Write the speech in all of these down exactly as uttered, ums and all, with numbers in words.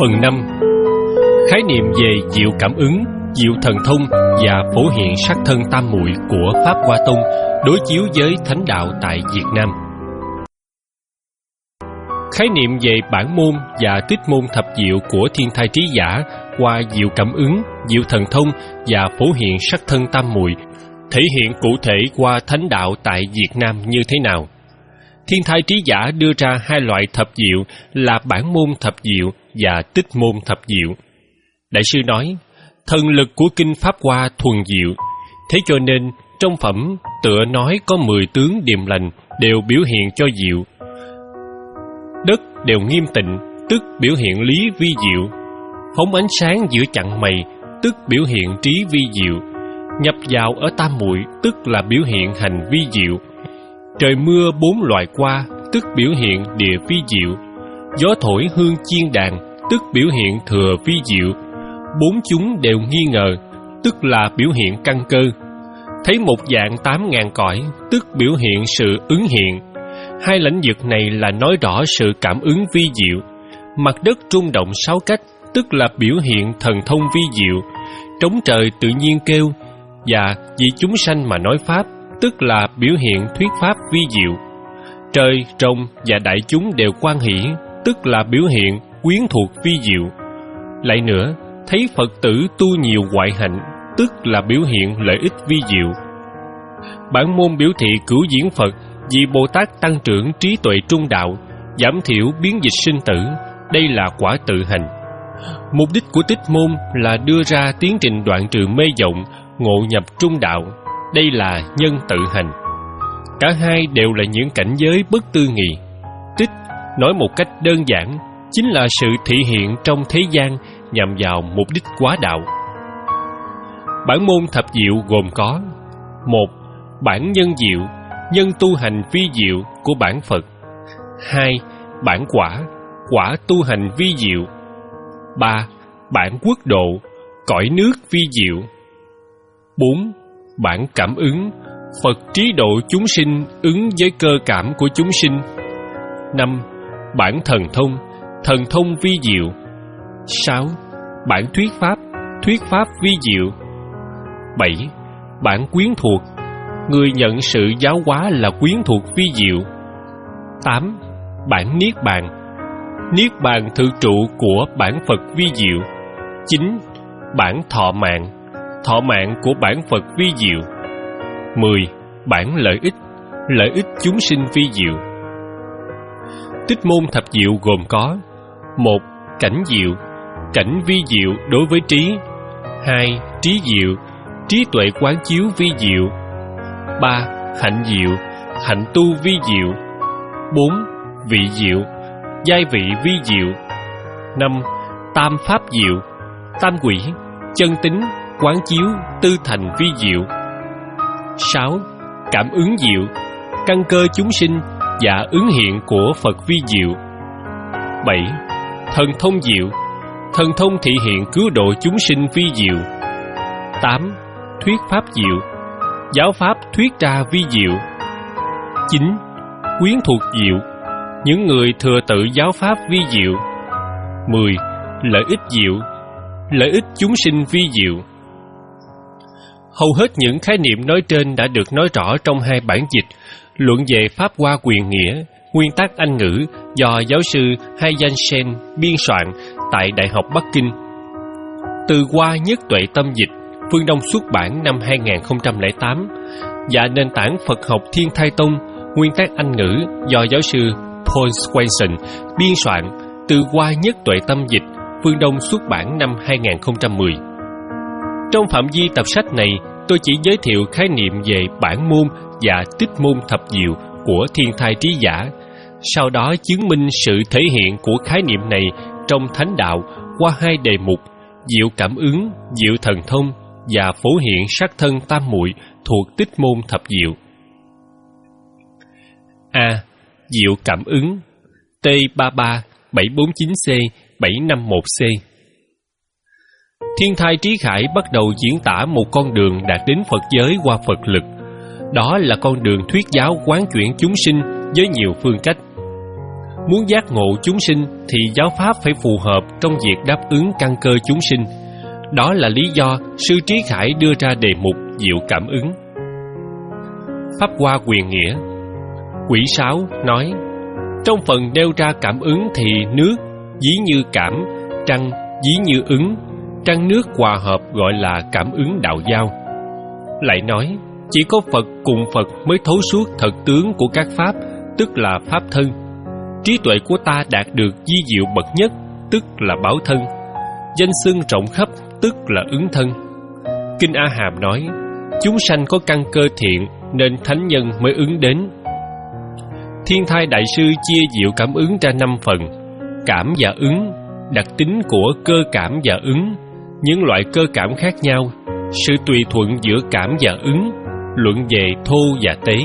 Phần năm. Khái niệm về diệu cảm ứng, diệu thần thông và phổ hiện sắc thân tam muội của Pháp Hoa Tông đối chiếu với thánh đạo tại Việt Nam. Khái niệm về bản môn và tích môn thập diệu của Thiên Thai Trí Giả qua diệu cảm ứng, diệu thần thông và phổ hiện sắc thân tam muội thể hiện cụ thể qua thánh đạo tại Việt Nam như thế nào? Thiên Thai Trí Giả đưa ra hai loại thập diệu là bản môn thập diệu và tích môn thập diệu. Đại sư nói, thần lực của Kinh Pháp Hoa thuần diệu, thế cho nên trong phẩm tựa nói có mười tướng điềm lành đều biểu hiện cho diệu. Đất đều nghiêm tịnh, tức biểu hiện lý vi diệu. Phóng ánh sáng giữa chặng mày, tức biểu hiện trí vi diệu. Nhập vào ở tam muội, tức là biểu hiện hành vi diệu. Trời mưa bốn loại qua, tức biểu hiện địa vi diệu. Gió thổi hương chiên đàn, tức biểu hiện thừa vi diệu. Bốn chúng đều nghi ngờ, tức là biểu hiện căn cơ. Thấy một dạng tám ngàn cõi, tức biểu hiện sự ứng hiện. Hai lãnh vực này là nói rõ sự cảm ứng vi diệu. Mặt đất rung động sáu cách, tức là biểu hiện thần thông vi diệu. Trống trời tự nhiên kêu, và vì chúng sanh mà nói pháp, tức là biểu hiện thuyết pháp vi diệu. Trời, rồng và đại chúng đều quan hỷ, tức là biểu hiện quyến thuộc vi diệu. Lại nữa, thấy Phật tử tu nhiều hoại hạnh, tức là biểu hiện lợi ích vi diệu. Bản môn biểu thị cửu diễn Phật vì Bồ Tát tăng trưởng trí tuệ trung đạo, giảm thiểu biến dịch sinh tử, đây là quả tự hành. Mục đích của tích môn là đưa ra tiến trình đoạn trừ mê vọng, ngộ nhập trung đạo, đây là nhân tự hành. Cả hai đều là những cảnh giới bất tư nghị. Tích, nói một cách đơn giản, chính là sự thị hiện trong thế gian nhằm vào mục đích quá đạo. Bản môn thập diệu gồm có: một. Bản nhân diệu, nhân tu hành vi diệu của bản Phật. Hai. Bản quả, quả tu hành vi diệu. Ba. Bản quốc độ, cõi nước vi diệu. Bốn. Bản cảm ứng, Phật trí độ chúng sinh ứng với cơ cảm của chúng sinh. Năm. Bản thần thông, thần thông vi diệu. Sáu. Bản thuyết pháp, thuyết pháp vi diệu. Bảy. Bản quyến thuộc, người nhận sự giáo hóa là quyến thuộc vi diệu. Tám. Bản niết bàn, niết bàn thực trụ của bản Phật vi diệu. Chín. Bản thọ mạng, thọ mạng của bản Phật vi diệu. Mười. Bản lợi ích, lợi ích chúng sinh vi diệu. Tích môn thập diệu gồm có: một. Cảnh diệu, cảnh vi diệu đối với trí. Hai. Trí diệu, trí tuệ quán chiếu vi diệu. Ba. Hạnh diệu, hạnh tu vi diệu. Bốn. Vị diệu, giai vị vi diệu. Năm. Tam pháp diệu, tam quỷ, chân tính, quán chiếu, tư thành vi diệu. Sáu. Cảm ứng diệu, căn cơ chúng sinh và ứng hiện của Phật vi diệu. Bảy. Thần thông diệu, thần thông thị hiện cứu độ chúng sinh vi diệu. Tám. Thuyết pháp diệu, giáo pháp thuyết ra vi diệu. Chín. Quyến thuộc diệu, những người thừa tự giáo pháp vi diệu. Mười. Lợi ích diệu, lợi ích chúng sinh vi diệu. Hầu hết những khái niệm nói trên đã được nói rõ trong hai bản dịch luận về Pháp Hoa Quyền Nghĩa, nguyên tắc Anh ngữ do giáo sư Hai Yan-shen biên soạn tại Đại học Bắc Kinh. Từ Hoa Nhất Tuệ Tâm dịch, Phương Đông xuất bản năm hai nghìn không trăm lẻ tám, và nền tảng Phật học Thiên Thai Tông, nguyên tắc Anh ngữ do giáo sư Paul Swenson biên soạn. Từ Hoa Nhất Tuệ Tâm dịch, Phương Đông xuất bản năm hai nghìn không trăm mười. Trong phạm vi tập sách này, tôi chỉ giới thiệu khái niệm về bản môn và tích môn thập diệu của Thiên Thai Trí Giả, sau đó chứng minh sự thể hiện của khái niệm này trong thánh đạo qua hai đề mục: diệu cảm ứng, diệu thần thông và phổ hiện sắc thân tam muội thuộc tích môn thập diệu. A. Diệu cảm ứng, T ba ba bảy bốn chín C bảy năm một C. Thiên Thai Trí Khải bắt đầu diễn tả một con đường đạt đến Phật giới qua Phật lực. Đó là con đường thuyết giáo quán chuyển chúng sinh với nhiều phương cách. Muốn giác ngộ chúng sinh thì giáo pháp phải phù hợp trong việc đáp ứng căn cơ chúng sinh. Đó là lý do sư Trí Khải đưa ra đề mục diệu cảm ứng. Pháp Hoa Quyền Nghĩa quyển sáu nói: trong phần nêu ra cảm ứng thì nước ví như cảm, trăng ví như ứng, trăng nước hòa hợp gọi là cảm ứng đạo giao. Lại nói, chỉ có Phật cùng Phật mới thấu suốt thật tướng của các pháp, tức là pháp thân. Trí tuệ của ta đạt được di diệu bậc nhất, tức là bảo thân. Danh xưng rộng khắp, tức là ứng thân. Kinh A Hàm nói, chúng sanh có căn cơ thiện nên thánh nhân mới ứng đến. Thiên Thai Đại Sư chia diệu cảm ứng ra năm phần: cảm và ứng, đặc tính của cơ cảm và ứng, những loại cơ cảm khác nhau, sự tùy thuận giữa cảm và ứng, luận về thô và tế.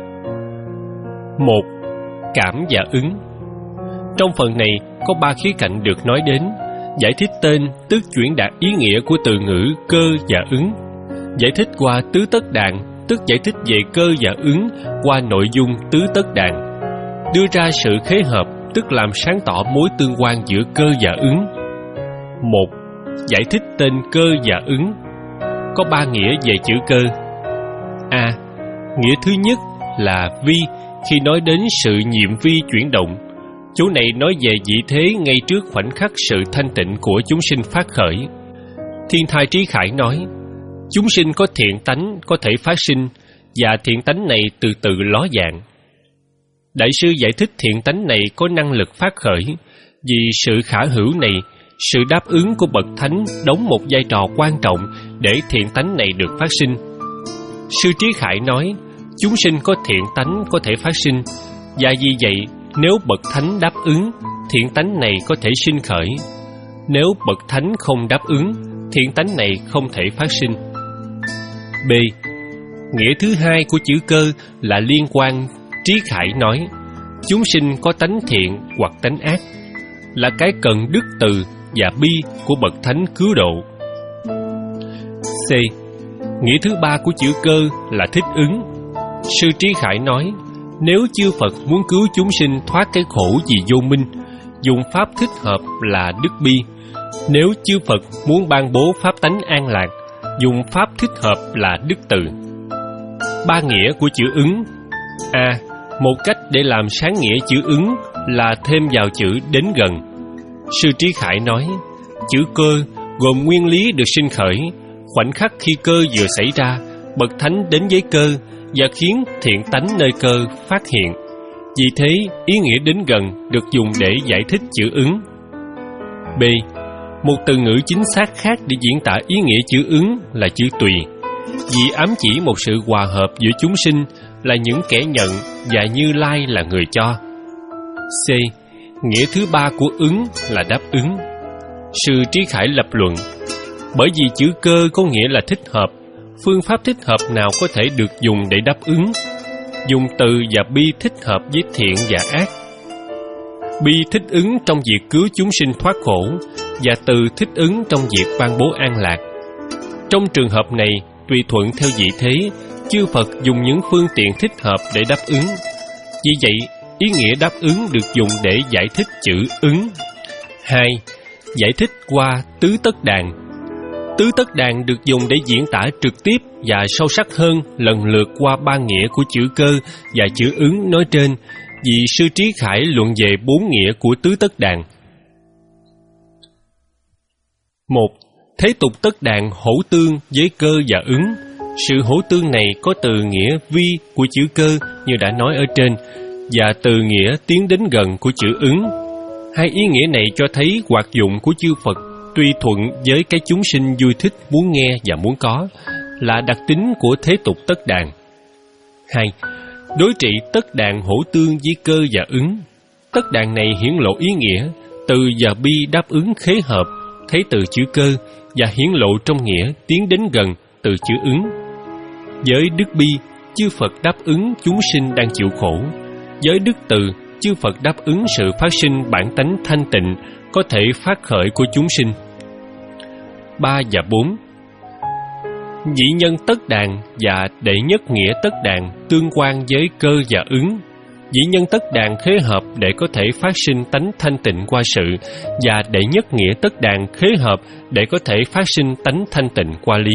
Một. Cảm và ứng. Trong phần này có ba khía cạnh được nói đến: giải thích tên, tức chuyển đạt ý nghĩa của từ ngữ cơ và ứng; giải thích qua tứ tất đàn, tức giải thích về cơ và ứng qua nội dung tứ tất đàn; đưa ra sự khế hợp, tức làm sáng tỏ mối tương quan giữa cơ và ứng. Một. Giải thích tên cơ và ứng. Có ba nghĩa về chữ cơ. A. Nghĩa thứ nhất là vi, khi nói đến sự nhiệm vi chuyển động. Chỗ này nói về vị thế ngay trước khoảnh khắc sự thanh tịnh của chúng sinh phát khởi. Thiên Thai Trí Khải nói, chúng sinh có thiện tánh có thể phát sinh, và thiện tánh này từ từ ló dạng. Đại sư giải thích thiện tánh này có năng lực phát khởi. Vì sự khả hữu này, sự đáp ứng của bậc thánh đóng một vai trò quan trọng để thiện tánh này được phát sinh. Sư Trí Khải nói, chúng sinh có thiện tánh có thể phát sinh, và vì vậy nếu bậc thánh đáp ứng, thiện tánh này có thể sinh khởi. Nếu bậc thánh không đáp ứng, thiện tánh này không thể phát sinh. B. Nghĩa thứ hai của chữ cơ là liên quan. Trí Khải nói, chúng sinh có tánh thiện hoặc tánh ác, là cái cần đức từ và bi của bậc thánh cứu độ. C. Nghĩa thứ ba của chữ cơ là thích ứng. Sư Trí Khải nói, nếu chư Phật muốn cứu chúng sinh thoát cái khổ vì vô minh, dùng pháp thích hợp là đức bi. Nếu chư Phật muốn ban bố pháp tánh an lạc, dùng pháp thích hợp là đức từ. Ba nghĩa của chữ ứng. A. Một cách để làm sáng nghĩa chữ ứng là thêm vào chữ đến gần. Sư Trí Khải nói, chữ cơ gồm nguyên lý được sinh khởi. Khoảnh khắc khi cơ vừa xảy ra, bậc thánh đến với cơ và khiến thiện tánh nơi cơ phát hiện. Vì thế, ý nghĩa đến gần được dùng để giải thích chữ ứng. B. Một từ ngữ chính xác khác để diễn tả ý nghĩa chữ ứng là chữ tùy, vì ám chỉ một sự hòa hợp giữa chúng sinh là những kẻ nhận và Như Lai là người cho. C. Nghĩa thứ ba của ứng là đáp ứng. Sư Trí Khải lập luận, bởi vì chữ cơ có nghĩa là thích hợp, phương pháp thích hợp nào có thể được dùng để đáp ứng? Dùng từ và bi thích hợp với thiện và ác. Bi thích ứng trong việc cứu chúng sinh thoát khổ, và từ thích ứng trong việc ban bố an lạc. Trong trường hợp này, tùy thuận theo vị thế, chư Phật dùng những phương tiện thích hợp để đáp ứng. Vì vậy, ý nghĩa đáp ứng được dùng để giải thích chữ ứng. Hai. Giải thích qua tứ tất đàn. Tứ tất đàn được dùng để diễn tả trực tiếp và sâu sắc hơn lần lượt qua ba nghĩa của chữ cơ và chữ ứng nói trên, vì Sư Trí Khải luận về bốn nghĩa của tứ tất đàn. Một. Thế tục tất đàn hỗ tương với cơ và ứng. Sự hỗ tương này có từ nghĩa vi của chữ cơ như đã nói ở trên, và từ nghĩa tiến đến gần của chữ ứng. Hai ý nghĩa này cho thấy hoạt dụng của chư Phật tùy thuận với cái chúng sinh vui thích muốn nghe và muốn có, là đặc tính của thế tục tất đàn. Hai. Đối trị tất đàn hỗ tương với cơ và ứng. Tất đàn này hiển lộ ý nghĩa, từ và bi đáp ứng khế hợp, thấy từ chữ cơ, và hiển lộ trong nghĩa tiến đến gần từ chữ ứng. Với đức bi, chư Phật đáp ứng chúng sinh đang chịu khổ. Với đức từ, chư Phật đáp ứng sự phát sinh bản tánh thanh tịnh có thể phát khởi của chúng sinh. Ba và bốn. Nhị nhân tất đàn và đệ nhất nghĩa tất đàn tương quan với cơ và ứng. dĩ nhân tất đàn khế hợp để có thể phát sinh tánh thanh tịnh qua sự, và đệ nhất nghĩa tất đàn khế hợp để có thể phát sinh tánh thanh tịnh qua lý.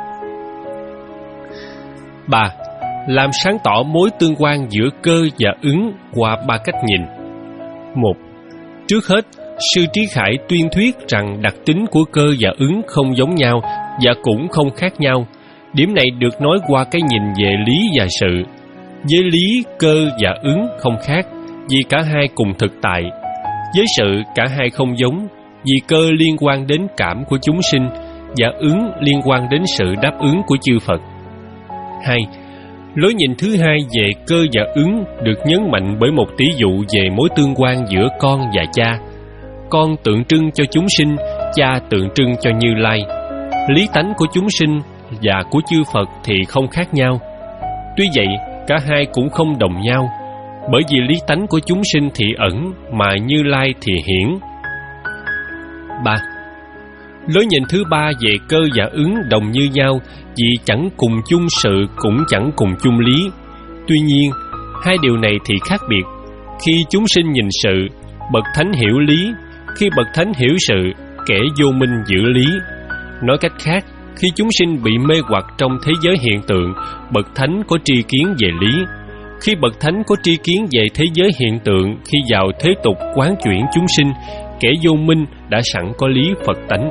Ba. Làm sáng tỏ mối tương quan giữa cơ và ứng qua ba cách nhìn. Một. Trước hết, sư Trí Khải tuyên thuyết rằng đặc tính của cơ và ứng không giống nhau và cũng không khác nhau. Điểm này được nói qua cái nhìn về lý và sự. Với lý, cơ và ứng không khác, vì cả hai cùng thực tại. Với sự, cả hai không giống, vì cơ liên quan đến cảm của chúng sinh và ứng liên quan đến sự đáp ứng của chư Phật. Hai. Lối nhìn thứ hai về cơ và ứng được nhấn mạnh bởi một tỷ dụ về mối tương quan giữa con và cha. Con tượng trưng cho chúng sinh, cha tượng trưng cho Như Lai. Lý tánh của chúng sinh và của chư Phật thì không khác nhau. Tuy vậy, cả hai cũng không đồng nhau, bởi vì lý tánh của chúng sinh thì ẩn, mà Như Lai thì hiển. Ba. Lối nhìn thứ ba về cơ và ứng đồng như nhau vì chẳng cùng chung sự cũng chẳng cùng chung lý. Tuy nhiên, hai điều này thì khác biệt. Khi chúng sinh nhìn sự, bậc thánh hiểu lý; khi bậc thánh hiểu sự, kẻ vô minh giữ lý. Nói cách khác, khi chúng sinh bị mê hoặc trong thế giới hiện tượng, bậc thánh có tri kiến về lý. Khi bậc thánh có tri kiến về thế giới hiện tượng, khi vào thế tục quán chuyển chúng sinh, kẻ vô minh đã sẵn có lý Phật tánh.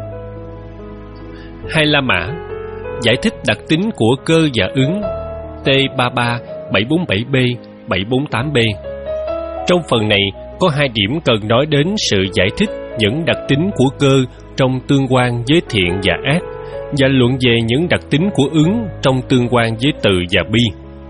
Hai La Mã giải thích đặc tính của cơ và ứng, T ba mươi ba, bảy bốn bảy B, bảy bốn tám B. Trong phần này có hai điểm cần nói đến sự giải thích những đặc tính của cơ trong tương quan với thiện và ác, và luận về những đặc tính của ứng trong tương quan với từ và bi.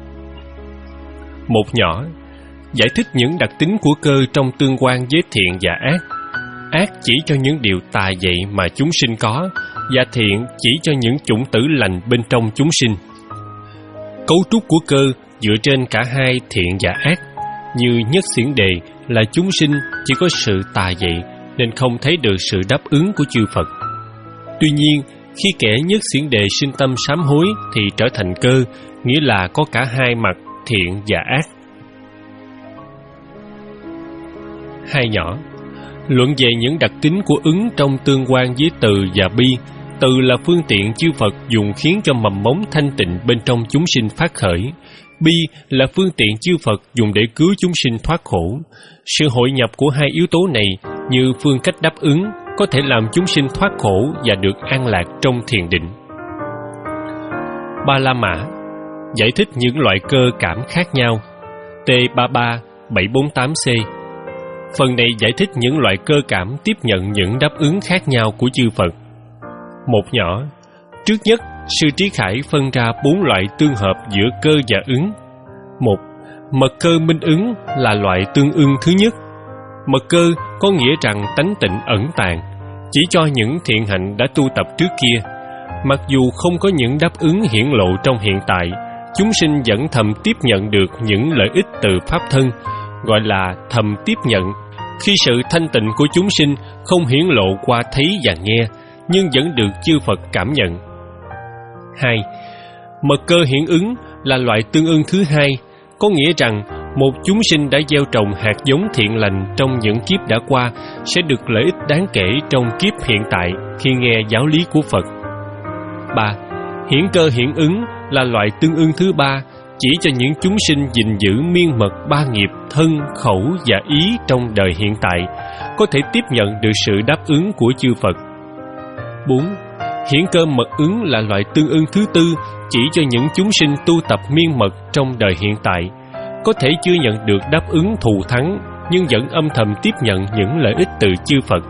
Một nhỏ giải thích những đặc tính của cơ trong tương quan với thiện và ác. Ác chỉ cho những điều tà dậy mà chúng sinh có, và thiện chỉ cho những chủng tử lành bên trong chúng sinh. Cấu trúc của cơ dựa trên cả hai thiện và ác. Như Nhất Xiển Đề là chúng sinh chỉ có sự tà dậy nên không thấy được sự đáp ứng của chư Phật. Tuy nhiên, khi kẻ Nhất Xiển Đề sinh tâm sám hối thì trở thành cơ, nghĩa là có cả hai mặt thiện và ác. Hai nhỏ luận về những đặc tính của ứng trong tương quan với từ và bi. Từ là phương tiện chư Phật dùng khiến cho mầm mống thanh tịnh bên trong chúng sinh phát khởi. Bi là phương tiện chư Phật dùng để cứu chúng sinh thoát khổ. Sự hội nhập của hai yếu tố này như phương cách đáp ứng có thể làm chúng sinh thoát khổ và được an lạc trong thiền định. Ba La Mã giải thích những loại cơ cảm khác nhau, T ba mươi ba, bảy bốn tám C. Phần này giải thích những loại cơ cảm tiếp nhận những đáp ứng khác nhau của chư Phật. Một nhỏ, trước nhất, sư Trí Khải phân ra bốn loại tương hợp giữa cơ và ứng. Một, mật cơ minh ứng là loại tương ưng thứ nhất. Mật cơ có nghĩa rằng tánh tịnh ẩn tàng, chỉ cho những thiện hạnh đã tu tập trước kia. Mặc dù không có những đáp ứng hiển lộ trong hiện tại, chúng sinh vẫn thầm tiếp nhận được những lợi ích từ pháp thân, gọi là thầm tiếp nhận. Khi sự thanh tịnh của chúng sinh không hiển lộ qua thấy và nghe, nhưng vẫn được chư Phật cảm nhận. Hai, mật cơ hiển ứng là loại tương ưng thứ hai, có nghĩa rằng một chúng sinh đã gieo trồng hạt giống thiện lành trong những kiếp đã qua sẽ được lợi ích đáng kể trong kiếp hiện tại khi nghe giáo lý của Phật. Ba, hiển cơ hiển ứng là loại tương ưng thứ ba, chỉ cho những chúng sinh gìn giữ miên mật ba nghiệp thân, khẩu và ý trong đời hiện tại, có thể tiếp nhận được sự đáp ứng của chư Phật. Bốn, hiển cơ mật ứng là loại tương ưng thứ tư, chỉ cho những chúng sinh tu tập miên mật trong đời hiện tại, có thể chưa nhận được đáp ứng thù thắng, nhưng vẫn âm thầm tiếp nhận những lợi ích từ chư Phật.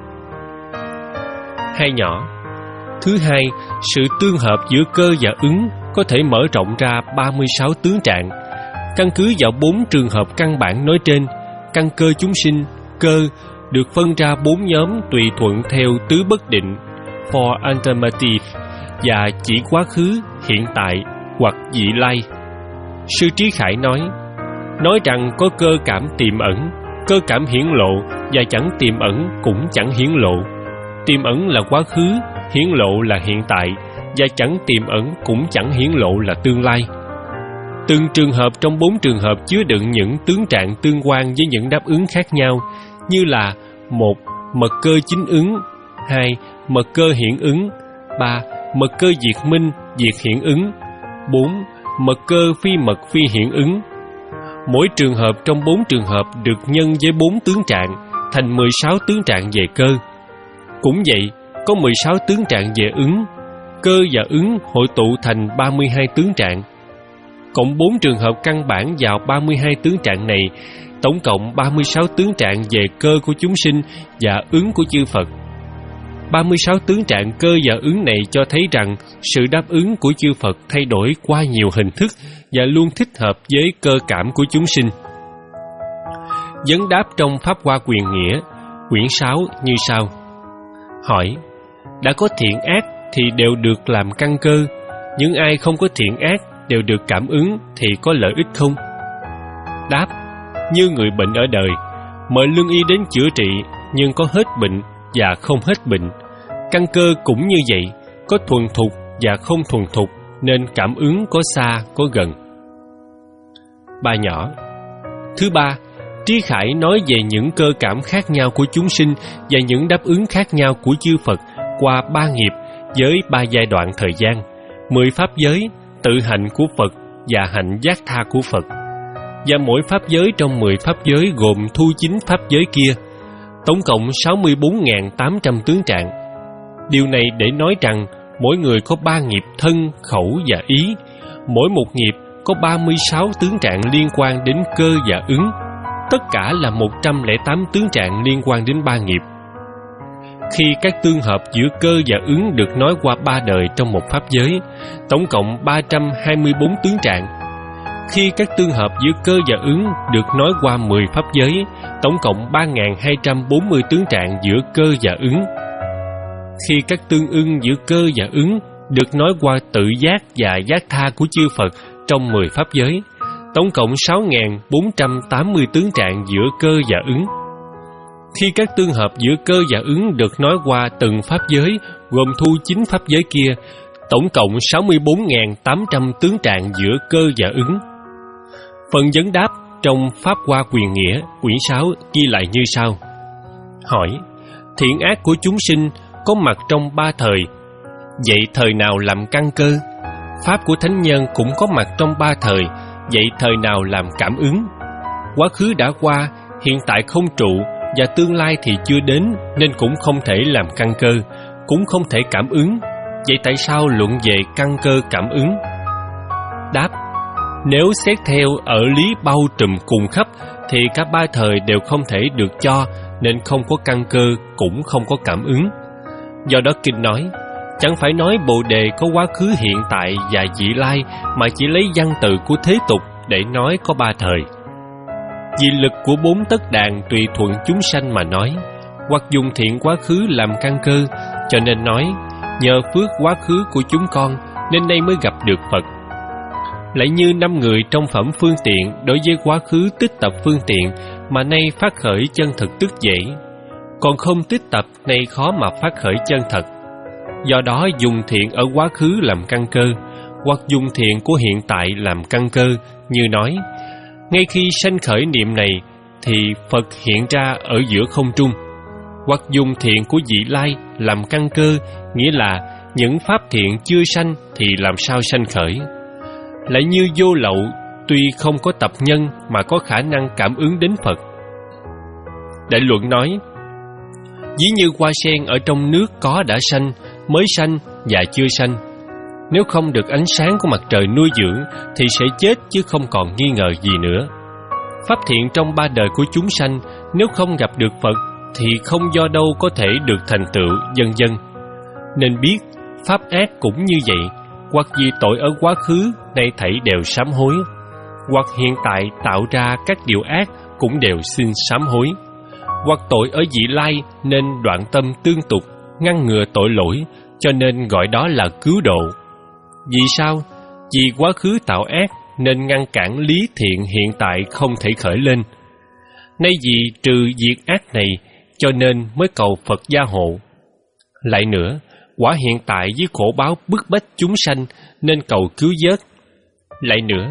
Hai nhỏ, thứ hai, sự tương hợp giữa cơ và ứng có thể mở rộng ra ba mươi sáu tướng trạng. Căn cứ vào bốn trường hợp căn bản nói trên, căn cơ chúng sinh, cơ, được phân ra bốn nhóm tùy thuận theo tứ bất định, for alternative, và chỉ quá khứ, hiện tại hoặc vị lai. Sư Trí Khải nói, nói rằng có cơ cảm tiềm ẩn, cơ cảm hiển lộ và chẳng tiềm ẩn cũng chẳng hiển lộ. Tiềm ẩn là quá khứ, hiển lộ là hiện tại, và chẳng tiềm ẩn cũng chẳng hiển lộ là tương lai. T Từng trường hợp trong bốn trường hợp chứa đựng những tướng trạng tương quan với những đáp ứng khác nhau, như là một. Mật cơ chính ứng, hai. Mật cơ hiện ứng, ba. Mật cơ diệt minh, diệt hiện ứng, bốn. Mật cơ phi mật phi hiện ứng. Mỗi trường hợp trong bốn trường hợp được nhân với bốn tướng trạng, thành mười sáu tướng trạng về cơ. Cũng vậy, có mười sáu tướng trạng về ứng, cơ và ứng hội tụ thành ba mươi hai tướng trạng. Cộng bốn trường hợp căn bản vào ba mươi hai tướng trạng này, tổng cộng ba mươi sáu tướng trạng về cơ của chúng sinh và ứng của chư Phật. ba mươi sáu tướng trạng cơ và ứng này cho thấy rằng sự đáp ứng của chư Phật thay đổi qua nhiều hình thức và luôn thích hợp với cơ cảm của chúng sinh. Vấn đáp trong Pháp Hoa Quyền Nghĩa, quyển sáu như sau. Hỏi: đã có thiện ác thì đều được làm căn cơ, những ai không có thiện ác đều được cảm ứng thì có lợi ích không? Đáp: như người bệnh ở đời, mời lương y đến chữa trị, nhưng có hết bệnh và không hết bệnh. Căn cơ cũng như vậy, có thuần thục và không thuần thục, nên cảm ứng có xa có gần. Ba nhỏ. Thứ ba, Trí Khải nói về những cơ cảm khác nhau của chúng sinh và những đáp ứng khác nhau của chư Phật qua ba nghiệp với ba giai đoạn thời gian, mười pháp giới, tự hạnh của Phật và hạnh giác tha của Phật. Và mỗi pháp giới trong mười pháp giới gồm thu chín pháp giới kia, tổng cộng sáu mươi bốn nghìn tám trăm tướng trạng. Điều này để nói rằng mỗi người có ba nghiệp thân, khẩu và ý, mỗi một nghiệp có ba mươi sáu tướng trạng liên quan đến cơ và ứng, tất cả là một trăm lẻ tám tướng trạng liên quan đến ba nghiệp. Khi các tương hợp giữa cơ và ứng được nói qua ba đời trong một pháp giới, tổng cộng ba trăm hai mươi bốn tướng trạng. Khi các tương hợp giữa cơ và ứng được nói qua mười pháp giới, tổng cộng ba nghìn hai trăm bốn mươi tướng trạng giữa cơ và ứng. Khi các tương ưng giữa cơ và ứng được nói qua tự giác và giác tha của chư Phật trong mười pháp giới, tổng cộng sáu nghìn bốn trăm tám mươi tướng trạng giữa cơ và ứng. Khi các tương hợp giữa cơ và ứng được nói qua từng pháp giới gồm thu chín pháp giới kia, tổng cộng sáu mươi bốn nghìn tám trăm tướng trạng giữa cơ và ứng. Phần vấn đáp trong Pháp Hoa Quyền Nghĩa, quyển sáu ghi lại như sau. Hỏi: thiện ác của chúng sinh có mặt trong ba thời, vậy thời nào làm căn cơ? Pháp của thánh nhân cũng có mặt trong ba thời, vậy thời nào làm cảm ứng? Quá khứ đã qua, hiện tại không trụ và tương lai thì chưa đến, nên cũng không thể làm căn cơ, cũng không thể cảm ứng. Vậy tại sao luận về căn cơ cảm ứng? Đáp: nếu xét theo ở lý bao trùm cùng khắp thì cả ba thời đều không thể được cho, nên không có căn cơ cũng không có cảm ứng. Do đó kinh nói: chẳng phải nói Bồ Đề có quá khứ, hiện tại và vị lai, mà chỉ lấy văn từ của thế tục để nói có ba thời. Vì lực của bốn tất đàn tùy thuận chúng sanh mà nói, hoặc dùng thiện quá khứ làm căn cơ, cho nên nói nhờ phước quá khứ của chúng con nên nay mới gặp được Phật. Lại như năm người trong phẩm phương tiện đối với quá khứ tích tập phương tiện mà nay phát khởi chân thực tức dễ, còn không tích tập nay khó mà phát khởi chân thật. Do đó dùng thiện ở quá khứ làm căn cơ, hoặc dùng thiện của hiện tại làm căn cơ, như nói ngay khi sanh khởi niệm này thì Phật hiện ra ở giữa không trung. Hoặc dùng thiện của vị lai làm căn cơ, nghĩa là những pháp thiện chưa sanh thì làm sao sanh khởi. Lại như vô lậu, tuy không có tập nhân mà có khả năng cảm ứng đến Phật. Đại luận nói: ví như hoa sen ở trong nước có đã sanh, mới sanh và chưa sanh. Nếu không được ánh sáng của mặt trời nuôi dưỡng thì sẽ chết chứ không còn nghi ngờ gì nữa. Pháp thiện trong ba đời của chúng sanh nếu không gặp được Phật thì không do đâu có thể được thành tựu, vân vân. Nên biết pháp ác cũng như vậy, hoặc vì tội ở quá khứ nay thảy đều sám hối, hoặc hiện tại tạo ra các điều ác cũng đều xin sám hối, hoặc tội ở vị lai nên đoạn tâm tương tục, ngăn ngừa tội lỗi, cho nên gọi đó là cứu độ. Vì sao? Vì quá khứ tạo ác nên ngăn cản lý thiện hiện tại không thể khởi lên. Nay vì trừ diệt ác này cho nên mới cầu Phật gia hộ. Lại nữa, quả hiện tại với khổ báo bức bách chúng sanh nên cầu cứu vớt. Lại nữa,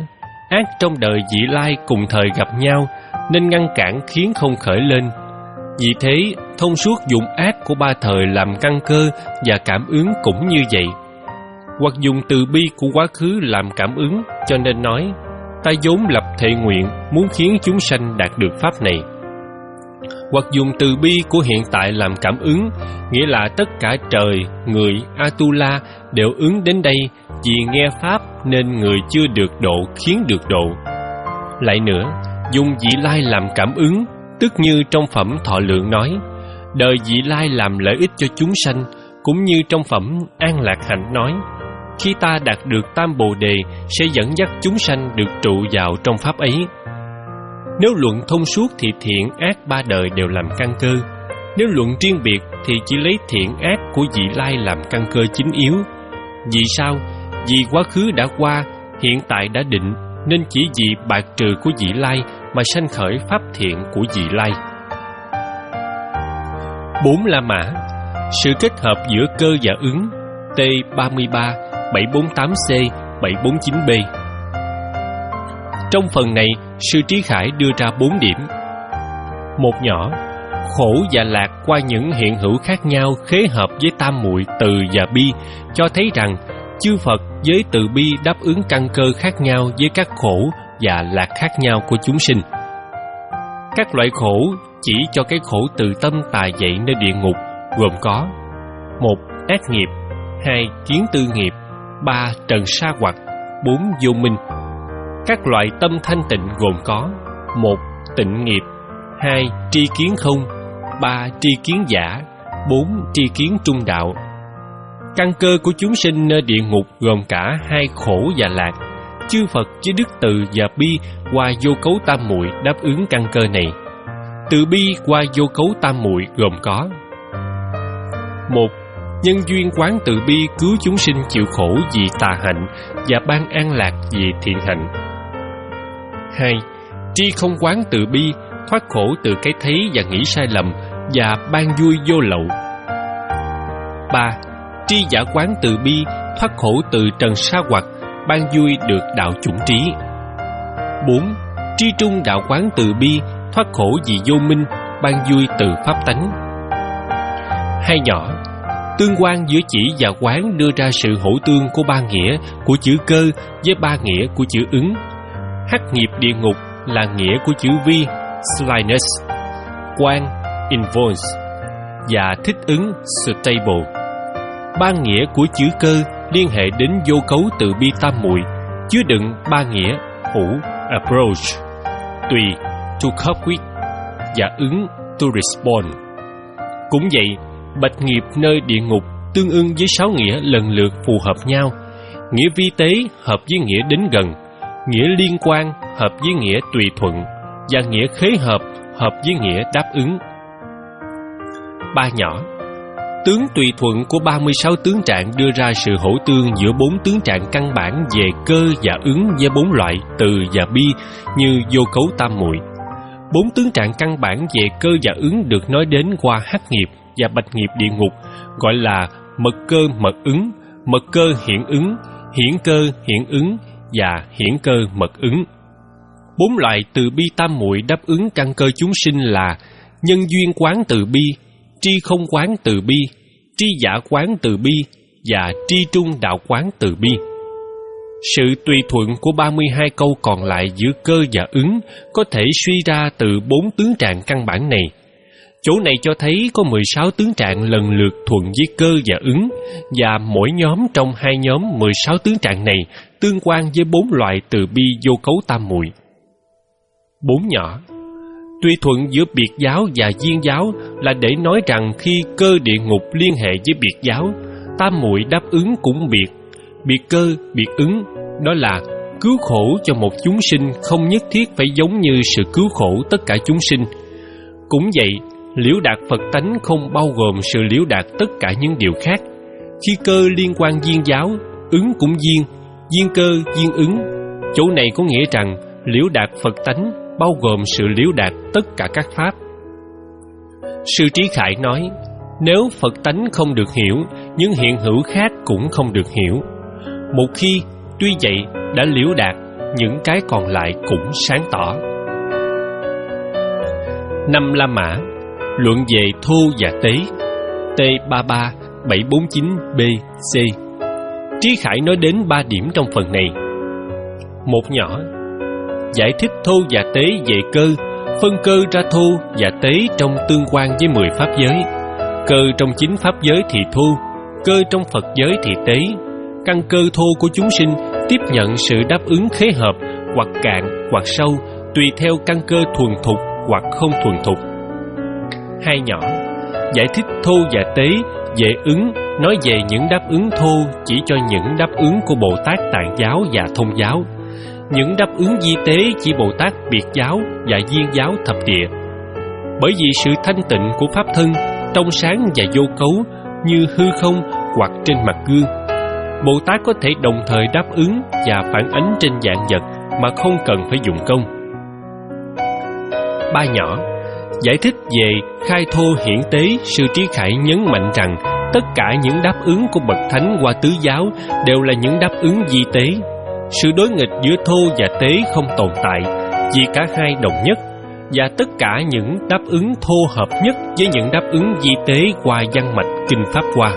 ác trong đời vị lai cùng thời gặp nhau, nên ngăn cản khiến không khởi lên. Vì thế, thông suốt dùng ác của ba thời làm căn cơ và cảm ứng cũng như vậy. Hoặc dùng từ bi của quá khứ làm cảm ứng, cho nên nói, ta vốn lập thệ nguyện muốn khiến chúng sanh đạt được pháp này. Hoặc dùng từ bi của hiện tại làm cảm ứng, nghĩa là tất cả trời, người, Atula đều ứng đến đây vì nghe pháp nên người chưa được độ khiến được độ. Lại nữa, dùng vị lai làm cảm ứng, tức như trong phẩm Thọ Lượng nói, đời vị lai làm lợi ích cho chúng sanh, cũng như trong phẩm An Lạc Hạnh nói, khi ta đạt được Tam Bồ Đề sẽ dẫn dắt chúng sanh được trụ vào trong pháp ấy. Nếu luận thông suốt thì thiện ác ba đời đều làm căn cơ. Nếu luận riêng biệt thì chỉ lấy thiện ác của vị lai làm căn cơ chính yếu. Vì sao? Vì quá khứ đã qua, hiện tại đã định, nên chỉ vì bạc trừ của vị lai mà sanh khởi pháp thiện của vị lai. Bốn La Mã, sự kết hợp giữa cơ và ứng, T ba mươi ba, bảy bốn tám C, bảy bốn chín B. Trong phần này, sư Trí Khải đưa ra bốn điểm. Một nhỏ, khổ và lạc qua những hiện hữu khác nhau khế hợp với tam muội từ và bi, cho thấy rằng chư Phật với từ bi đáp ứng căn cơ khác nhau với các khổ và lạc khác nhau của chúng sinh. Các loại khổ chỉ cho cái khổ từ tâm tà dậy nơi địa ngục gồm có: một. Ác nghiệp, hai. Kiến tư nghiệp, ba. Trần sa hoặc, bốn. Vô minh. Các loại tâm thanh tịnh gồm có: một. Tịnh nghiệp, hai. Tri kiến không, ba. Tri kiến giả, bốn. Tri kiến trung đạo. Căn cơ của chúng sinh nơi địa ngục gồm cả hai khổ và lạc. Chư Phật với đức từ và bi qua vô cấu tam muội đáp ứng căn cơ này. Từ bi qua vô cấu tam muội gồm có: một. Nhân duyên quán từ bi cứu chúng sinh chịu khổ vì tà hạnh và ban an lạc vì thiện hạnh. Hai. Tri không quán từ bi thoát khổ từ cái thấy và nghĩ sai lầm và ban vui vô lậu. Ba. Tri giả quán từ bi thoát khổ từ trần sa hoặc, ban vui được đạo chủng trí. Bốn. Tri trung đạo quán từ bi thoát khổ vì vô minh, ban vui từ pháp tánh. Hai nhỏ, tương quan giữa chỉ và quán đưa ra sự hỗ tương của ba nghĩa của chữ cơ với ba nghĩa của chữ ứng. Hắc nghiệp địa ngục là nghĩa của chữ vi, slyness, quan, involves, và thích ứng, stable. Ba nghĩa của chữ cơ liên hệ đến vô cấu từ bi tam muội, chứa đựng ba nghĩa hữu, approach, tùy, to cope with, và ứng, to respond. Cũng vậy, bạch nghiệp nơi địa ngục tương ưng với sáu nghĩa lần lượt phù hợp nhau. Nghĩa vi tế hợp với nghĩa đến gần, nghĩa liên quan hợp với nghĩa tùy thuận, và nghĩa khế hợp hợp với nghĩa đáp ứng. Ba nhỏ, tướng tùy thuận của ba mươi sáu tướng trạng đưa ra sự hỗ tương giữa bốn tướng trạng căn bản về cơ và ứng với bốn loại từ và bi như vô cấu tam muội. Bốn tướng trạng căn bản về cơ và ứng được nói đến qua hắc nghiệp và bạch nghiệp địa ngục, gọi là mật cơ mật ứng, mật cơ hiển ứng, hiển cơ hiển ứng và hiển cơ mật ứng. Bốn loại từ bi tam muội đáp ứng căn cơ chúng sinh là nhân duyên quán từ bi, tri không quán từ bi, tri giả quán từ bi và tri trung đạo quán từ bi. Sự tùy thuận của ba mươi hai câu còn lại giữa cơ và ứng có thể suy ra từ bốn tướng trạng căn bản này. Chỗ này cho thấy có mười sáu tướng trạng lần lượt thuận với cơ và ứng, và mỗi nhóm trong hai nhóm mười sáu tướng trạng này tương quan với bốn loại từ bi vô cấu tam muội. Bốn nhỏ, tùy thuận giữa biệt giáo và viên giáo là để nói rằng khi cơ địa ngục liên hệ với biệt giáo, tam muội đáp ứng cũng biệt, biệt cơ, biệt ứng, đó là cứu khổ cho một chúng sinh không nhất thiết phải giống như sự cứu khổ tất cả chúng sinh. Cũng vậy, liễu đạt Phật tánh không bao gồm sự liễu đạt tất cả những điều khác. Khi cơ liên quan viên giáo, ứng cũng viên, viên cơ, viên ứng. Chỗ này có nghĩa rằng liễu đạt Phật tánh bao gồm sự liễu đạt tất cả các pháp. Sư Trí Khải nói, nếu Phật tánh không được hiểu, những hiện hữu khác cũng không được hiểu. Một khi, tuy vậy, đã liễu đạt, những cái còn lại cũng sáng tỏ. Năm La Mã, luận về thô và tế, T ba ba bảy bốn chín B C. Trí Khải nói đến ba điểm trong phần này. Một nhỏ, giải thích thô và tế về cơ, phân cơ ra thô và tế trong tương quan với mười pháp giới. Cơ trong chín pháp giới thì thô, cơ trong Phật giới thì tế. Căn cơ thô của chúng sinh tiếp nhận sự đáp ứng khế hợp, hoặc cạn hoặc sâu, tùy theo căn cơ thuần thục hoặc không thuần thục. Hai nhỏ, giải thích thô và tế về ứng, nói về những đáp ứng thô chỉ cho những đáp ứng của Bồ Tát Tạng giáo và Thông giáo. Những đáp ứng di tế chỉ Bồ Tát Biệt giáo và Duyên giáo thập địa. Bởi vì sự thanh tịnh của pháp thân trong sáng và vô cấu như hư không hoặc trên mặt gương, Bồ Tát có thể đồng thời đáp ứng và phản ánh trên vạn vật mà không cần phải dùng công. Ba nhỏ, giải thích về khai thô hiển tế, sư Trí Khải nhấn mạnh rằng tất cả những đáp ứng của bậc thánh qua tứ giáo đều là những đáp ứng di tế. Sự đối nghịch giữa thô và tế không tồn tại, vì cả hai đồng nhất, và tất cả những đáp ứng thô hợp nhất với những đáp ứng di tế qua văn mạch kinh Pháp Hoa.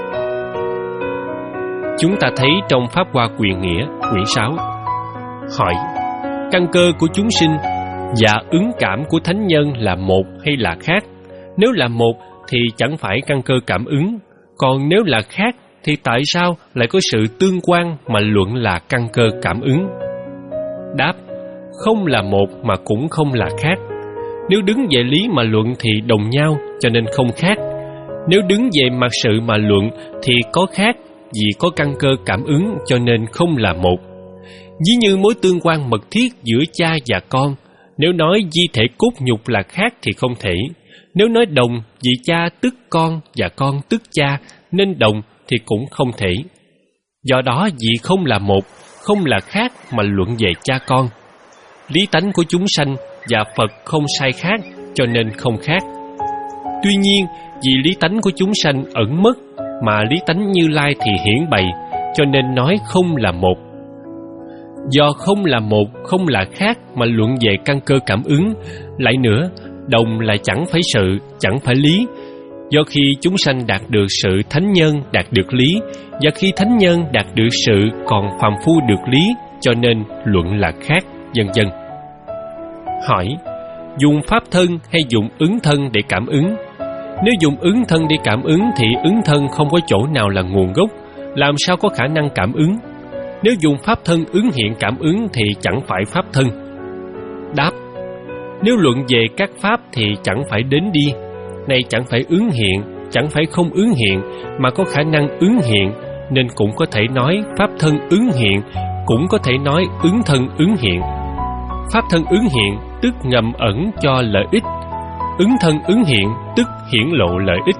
Chúng ta thấy trong Pháp Hoa Quyền Nghĩa, quyển sáu. Hỏi, căn cơ của chúng sinh và ứng cảm của thánh nhân là một hay là khác? Nếu là một thì chẳng phải căn cơ cảm ứng, còn nếu là khác thì tại sao lại có sự tương quan mà luận là căn cơ cảm ứng? Đáp, không là một mà cũng không là khác. Nếu đứng về lý mà luận thì đồng nhau, cho nên không khác. Nếu đứng về mặt sự mà luận thì có khác, vì có căn cơ cảm ứng cho nên không là một. Ví như mối tương quan mật thiết giữa cha và con, nếu nói di thể cốt nhục là khác thì không thể. Nếu nói đồng vì cha tức con và con tức cha nên đồng thì cũng không thể. Do đó vì không là một, không là khác mà luận về cha con. Lý tánh của chúng sanh và Phật không sai khác cho nên không khác. Tuy nhiên vì lý tánh của chúng sanh ẩn mất mà lý tánh Như Lai thì hiển bày, cho nên nói không là một. Do không là một, không là khác mà luận về căn cơ cảm ứng. Lại nữa, đồng là chẳng phải sự, chẳng phải lý. Do khi chúng sanh đạt được sự thánh nhân đạt được lý, và khi thánh nhân đạt được sự còn phàm phu được lý, cho nên luận là khác, vân vân. Hỏi, dùng pháp thân hay dùng ứng thân để cảm ứng? Nếu dùng ứng thân để cảm ứng thì ứng thân không có chỗ nào là nguồn gốc, làm sao có khả năng cảm ứng? Nếu dùng pháp thân ứng hiện cảm ứng thì chẳng phải pháp thân. Đáp, nếu luận về các pháp thì chẳng phải đến đi. Này chẳng phải ứng hiện, chẳng phải không ứng hiện, mà có khả năng ứng hiện, nên cũng có thể nói pháp thân ứng hiện, cũng có thể nói ứng thân ứng hiện. Pháp thân ứng hiện tức ngầm ẩn cho lợi ích, ứng thân ứng hiện tức hiển lộ lợi ích.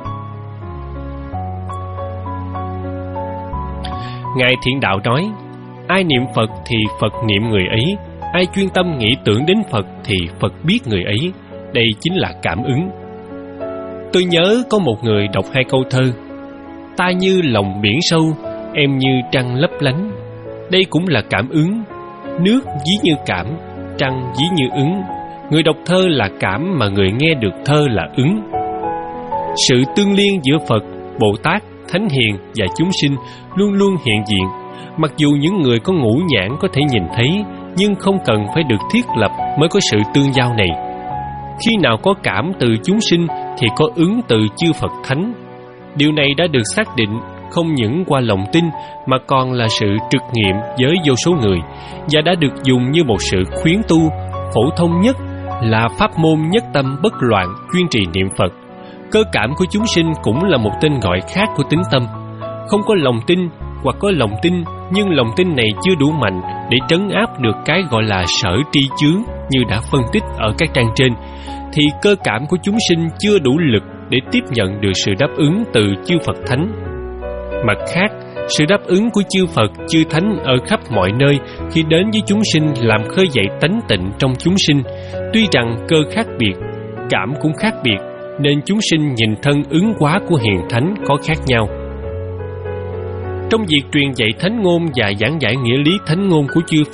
Ngài Thiện Đạo nói, ai niệm Phật thì Phật niệm người ấy, ai chuyên tâm nghĩ tưởng đến Phật thì Phật biết người ấy. Đây chính là cảm ứng. Tôi nhớ có một người đọc hai câu thơ: ta như lòng biển sâu, em như trăng lấp lánh. Đây cũng là cảm ứng. Nước ví như cảm, trăng ví như ứng. Người đọc thơ là cảm mà người nghe được thơ là ứng. Sự tương liên giữa Phật, Bồ Tát, Thánh Hiền và chúng sinh luôn luôn hiện diện. Mặc dù những người có ngũ nhãn có thể nhìn thấy, nhưng không cần phải được thiết lập mới có sự tương giao này. Khi nào có cảm từ chúng sinh thì có ứng từ chư Phật Thánh. Điều này đã được xác định không những qua lòng tin mà còn là sự trực nghiệm với vô số người, và đã được dùng như một sự khuyến tu phổ thông nhất, là pháp môn nhất tâm bất loạn chuyên trì niệm Phật. Cơ cảm của chúng sinh cũng là một tên gọi khác của tín tâm. Không có lòng tin hoặc có lòng tin, nhưng lòng tin này chưa đủ mạnh để trấn áp được cái gọi là sở tri chướng như đã phân tích ở các trang trên, thì cơ cảm của chúng sinh chưa đủ lực để tiếp nhận được sự đáp ứng từ chư Phật Thánh. Mặt khác, sự đáp ứng của chư Phật, chư Thánh ở khắp mọi nơi khi đến với chúng sinh làm khơi dậy tánh tịnh trong chúng sinh. Tuy rằng cơ khác biệt, cảm cũng khác biệt, nên chúng sinh nhìn thân ứng hóa của hiền thánh có khác nhau. Trong việc truyền dạy thánh ngôn và giảng giải nghĩa lý thánh ngôn của chư Phật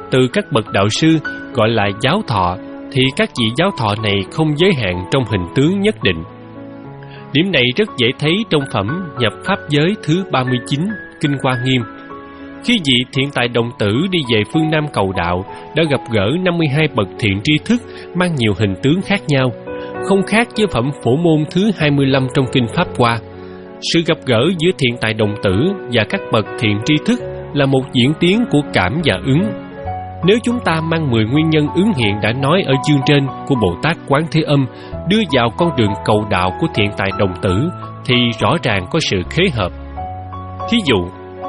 từ các bậc đạo sư gọi là giáo thọ, thì các vị giáo thọ này không giới hạn trong hình tướng nhất định. Điểm này rất dễ thấy trong phẩm Nhập Pháp Giới thứ ba mươi chín Kinh Hoa Nghiêm. Khi vị Thiện Tài Đồng Tử đi về phương Nam cầu đạo, đã gặp gỡ năm mươi hai bậc thiện tri thức mang nhiều hình tướng khác nhau, không khác với phẩm Phổ Môn thứ hai mươi lăm trong Kinh Pháp Hoa. Sự gặp gỡ giữa Thiện Tài Đồng Tử và các bậc thiện tri thức là một diễn tiến của cảm và ứng. Nếu chúng ta mang mười nguyên nhân ứng hiện đã nói ở chương trên của Bồ Tát Quán Thế Âm đưa vào con đường cầu đạo của Thiện Tài Đồng Tử, thì rõ ràng có sự khế hợp. Thí dụ,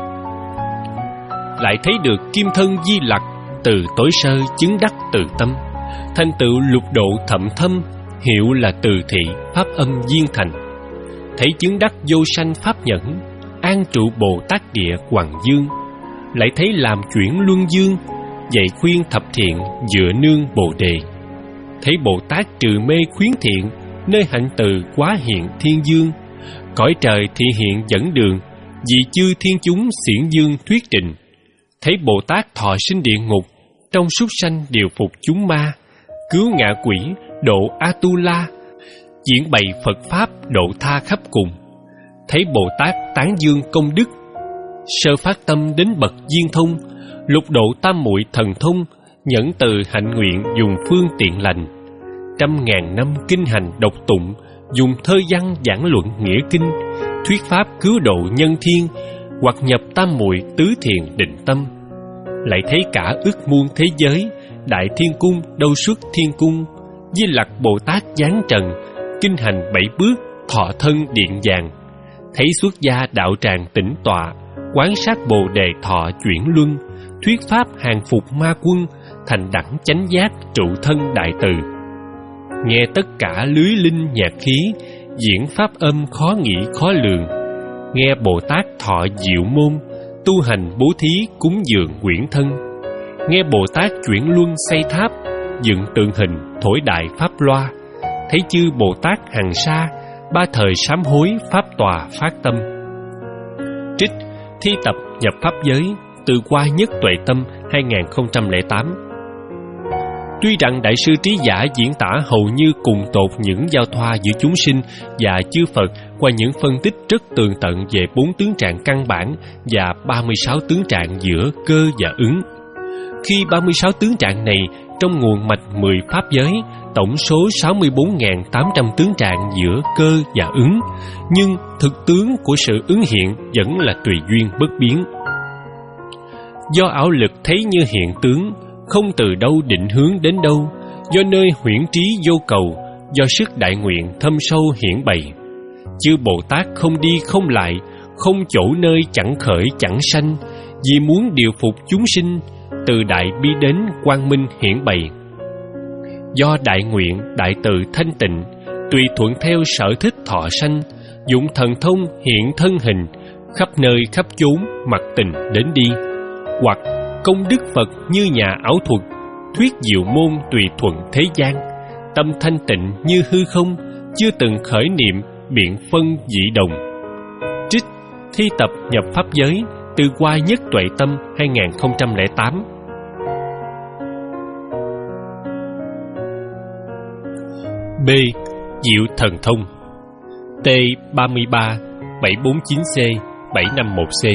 lại thấy được kim thân Di Lặc từ tối sơ chứng đắc từ tâm, thành tựu lục độ thậm thâm, hiệu là từ thị pháp âm viên thành. Thấy chứng đắc vô sanh pháp nhẫn, an trụ Bồ Tát địa Hoàng Dương. Lại thấy làm chuyển luân dương, dạy khuyên thập thiện dựa nương Bồ đề. Thấy Bồ Tát trừ mê khuyến thiện, nơi hạnh từ quá hiện thiên dương. Cõi trời thị hiện dẫn đường, vì chư thiên chúng xiển dương thuyết trình. Thấy Bồ Tát thọ sinh địa ngục, trong súc sanh điều phục chúng ma, cứu ngạ quỷ, độ Atula, diễn bày Phật Pháp độ tha khắp cùng. Thấy Bồ Tát tán dương công đức, sơ phát tâm đến bậc viên thông, lục độ tam muội thần thông, nhẫn từ hạnh nguyện dùng phương tiện lành. Trăm ngàn năm kinh hành độc tụng, dùng thơ văn giảng luận nghĩa kinh, thuyết pháp cứu độ nhân thiên, hoặc nhập tam muội tứ thiền định tâm. Lại thấy cả ức muôn thế giới, đại thiên cung đâu xuất thiên cung, Di Lặc Bồ Tát giáng trần, kinh hành bảy bước, thọ thân điện vàng. Thấy xuất gia đạo tràng tĩnh tọa, quán sát Bồ đề thọ chuyển luân, thuyết pháp hàng phục ma quân, thành đẳng chánh giác trụ thân đại từ. Nghe tất cả lưới linh nhạc khí, diễn pháp âm khó nghĩ khó lường. Nghe Bồ Tát thọ diệu môn, tu hành bố thí cúng dường quyển thân. Nghe Bồ Tát chuyển luân xây tháp, dựng tượng hình thổi đại pháp loa. Thấy chư Bồ Tát hằng sa, ba thời sám hối pháp tòa phát tâm. Trích Thi tập Nhập Pháp Giới, Từ Qua Nhất Tuệ Tâm hai nghìn không trăm lẻ tám. Tuy rằng Đại sư Trí Giả diễn tả hầu như cùng tột những giao thoa giữa chúng sinh và chư Phật qua những phân tích rất tường tận về bốn tướng trạng căn bản và ba mươi sáu tướng trạng giữa cơ và ứng. Khi ba mươi sáu tướng trạng này trong nguồn mạch mười pháp giới, tổng số sáu mươi bốn nghìn tám trăm tướng trạng giữa cơ và ứng, nhưng thực tướng của sự ứng hiện vẫn là tùy duyên bất biến. Do ảo lực thấy như hiện tướng, không từ đâu định hướng đến đâu, do nơi huyễn trí vô cầu, do sức đại nguyện thâm sâu hiển bày. Chư Bồ Tát không đi không lại, không chỗ nơi chẳng khởi chẳng sanh, vì muốn điều phục chúng sinh, từ đại bi đến quang minh hiển bày. Do đại nguyện đại từ thanh tịnh, tùy thuận theo sở thích thọ sanh, dụng thần thông hiện thân hình, khắp nơi khắp chốn mặc tình đến đi. Hoặc công đức Phật như nhà ảo thuật, thuyết diệu môn tùy thuận thế gian, tâm thanh tịnh như hư không, chưa từng khởi niệm biện phân dị đồng. Trích Thi tập Nhập Pháp Giới, Từ Qua Nhất Tuệ Tâm hai nghìn không trăm lẻ tám. B. Diệu Thần Thông. T ba mươi ba bảy bốn chín C bảy năm một C.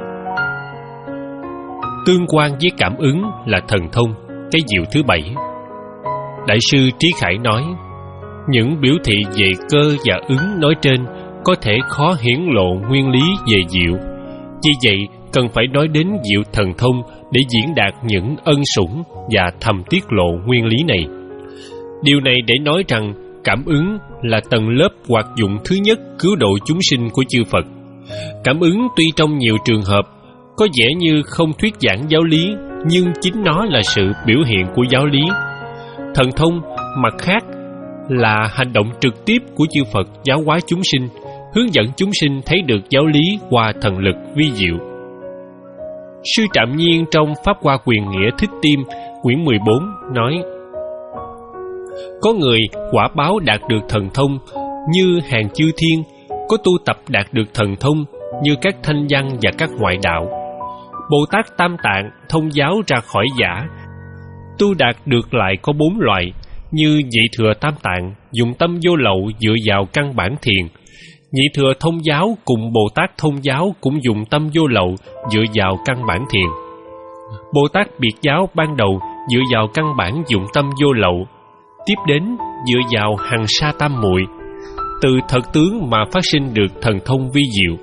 Tương quan với cảm ứng là thần thông, cái diệu thứ bảy. Đại sư Trí Khải nói, những biểu thị về cơ và ứng nói trên có thể khó hiển lộ nguyên lý về diệu. Vì vậy, cần phải nói đến diệu thần thông để diễn đạt những ân sủng và thầm tiết lộ nguyên lý này. Điều này để nói rằng cảm ứng là tầng lớp hoạt dụng thứ nhất cứu độ chúng sinh của chư Phật. Cảm ứng tuy trong nhiều trường hợp có vẻ như không thuyết giảng giáo lý, nhưng chính nó là sự biểu hiện của giáo lý. Thần thông, mặt khác, là hành động trực tiếp của chư Phật giáo hóa chúng sinh, hướng dẫn chúng sinh thấy được giáo lý qua thần lực vi diệu. Sư Trạm Nhiên trong Pháp Hoa Quyền Nghĩa Thích Tim, quyển mười bốn, nói: có người quả báo đạt được thần thông như hàng chư thiên, có tu tập đạt được thần thông như các thanh văn và các ngoại đạo. Bồ Tát Tam Tạng thông giáo ra khỏi giả. Tu đạt được lại có bốn loại, như Nhị Thừa Tam Tạng dùng tâm vô lậu dựa vào căn bản thiền. Nhị Thừa thông giáo cùng Bồ Tát thông giáo cũng dùng tâm vô lậu dựa vào căn bản thiền. Bồ Tát biệt giáo ban đầu dựa vào căn bản dụng tâm vô lậu, tiếp đến dựa vào hằng sa tam muội, từ thật tướng mà phát sinh được thần thông vi diệu.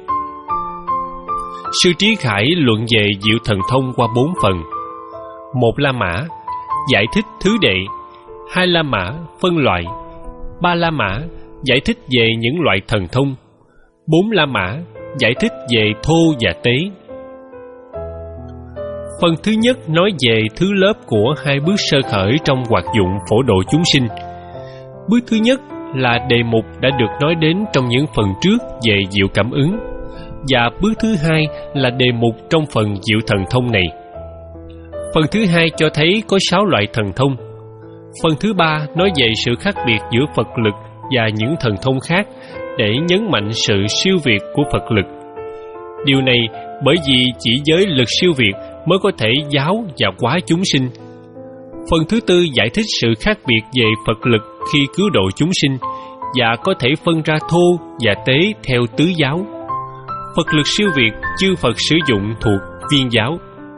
Sư Trí Khải luận về diệu thần thông qua bốn phần: một La Mã giải thích thứ đệ, hai La Mã phân loại, ba La Mã giải thích về những loại thần thông, bốn La Mã giải thích về thô và tế. Phần thứ nhất nói về thứ lớp của hai bước sơ khởi trong hoạt dụng phổ độ chúng sinh. Bước thứ nhất là đề mục đã được nói đến trong những phần trước về diệu cảm ứng, và bước thứ hai là đề mục trong phần diệu thần thông này. Phần thứ hai cho thấy có sáu loại thần thông. Phần thứ ba nói về sự khác biệt giữa Phật lực và những thần thông khác, để nhấn mạnh sự siêu việt của Phật lực. Điều này bởi vì chỉ với lực siêu việt mới có thể giáo và hóa chúng sinh. Phần thứ tư giải thích sự khác biệt về Phật lực khi cứu độ chúng sinh, và có thể phân ra thô và tế theo tứ giáo. Phật lực siêu việt chư Phật sử dụng thuộc viên giáo.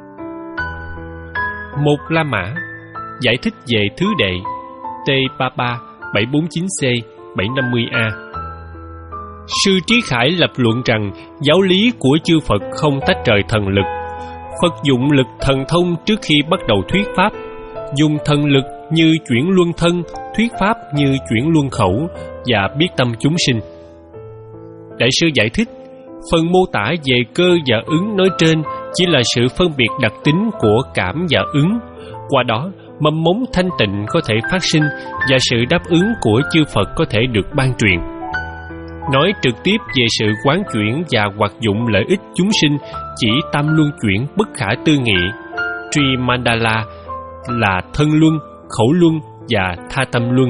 Một La Mã giải thích về thứ đệ, T ba ba bảy bốn chín C bảy năm mươi A. Sư Trí Khải lập luận rằng giáo lý của chư Phật không tách rời thần lực. Phật dụng lực thần thông trước khi bắt đầu thuyết pháp, dùng thần lực như chuyển luân thân, thuyết pháp như chuyển luân khẩu, và biết tâm chúng sinh. Đại sư giải thích, phần mô tả về cơ và ứng nói trên chỉ là sự phân biệt đặc tính của cảm và ứng. Qua đó, mầm mống thanh tịnh có thể phát sinh và sự đáp ứng của chư Phật có thể được ban truyền. Nói trực tiếp về sự quán chuyển và hoạt dụng lợi ích chúng sinh chỉ tam luân chuyển bất khả tư nghị. Tri Mandala là thân luân, khẩu luân và tha tâm luân.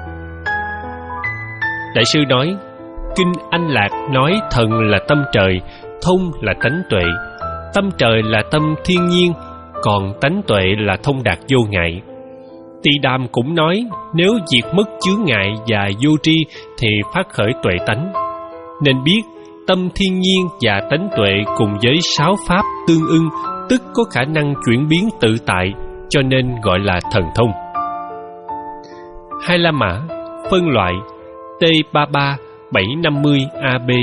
Đại sư nói, Kinh Anh Lạc nói thần là tâm trời, thông là tánh tuệ. Tâm trời là tâm thiên nhiên, còn tánh tuệ là thông đạt vô ngại. Tỳ Đàm cũng nói, nếu diệt mất chướng ngại và vô tri thì phát khởi tuệ tánh. Nên biết, tâm thiên nhiên và tánh tuệ cùng với sáu pháp tương ưng, tức có khả năng chuyển biến tự tại, cho nên gọi là thần thông. Hai La Mã phân loại, T ba ba bảy năm mươi A B.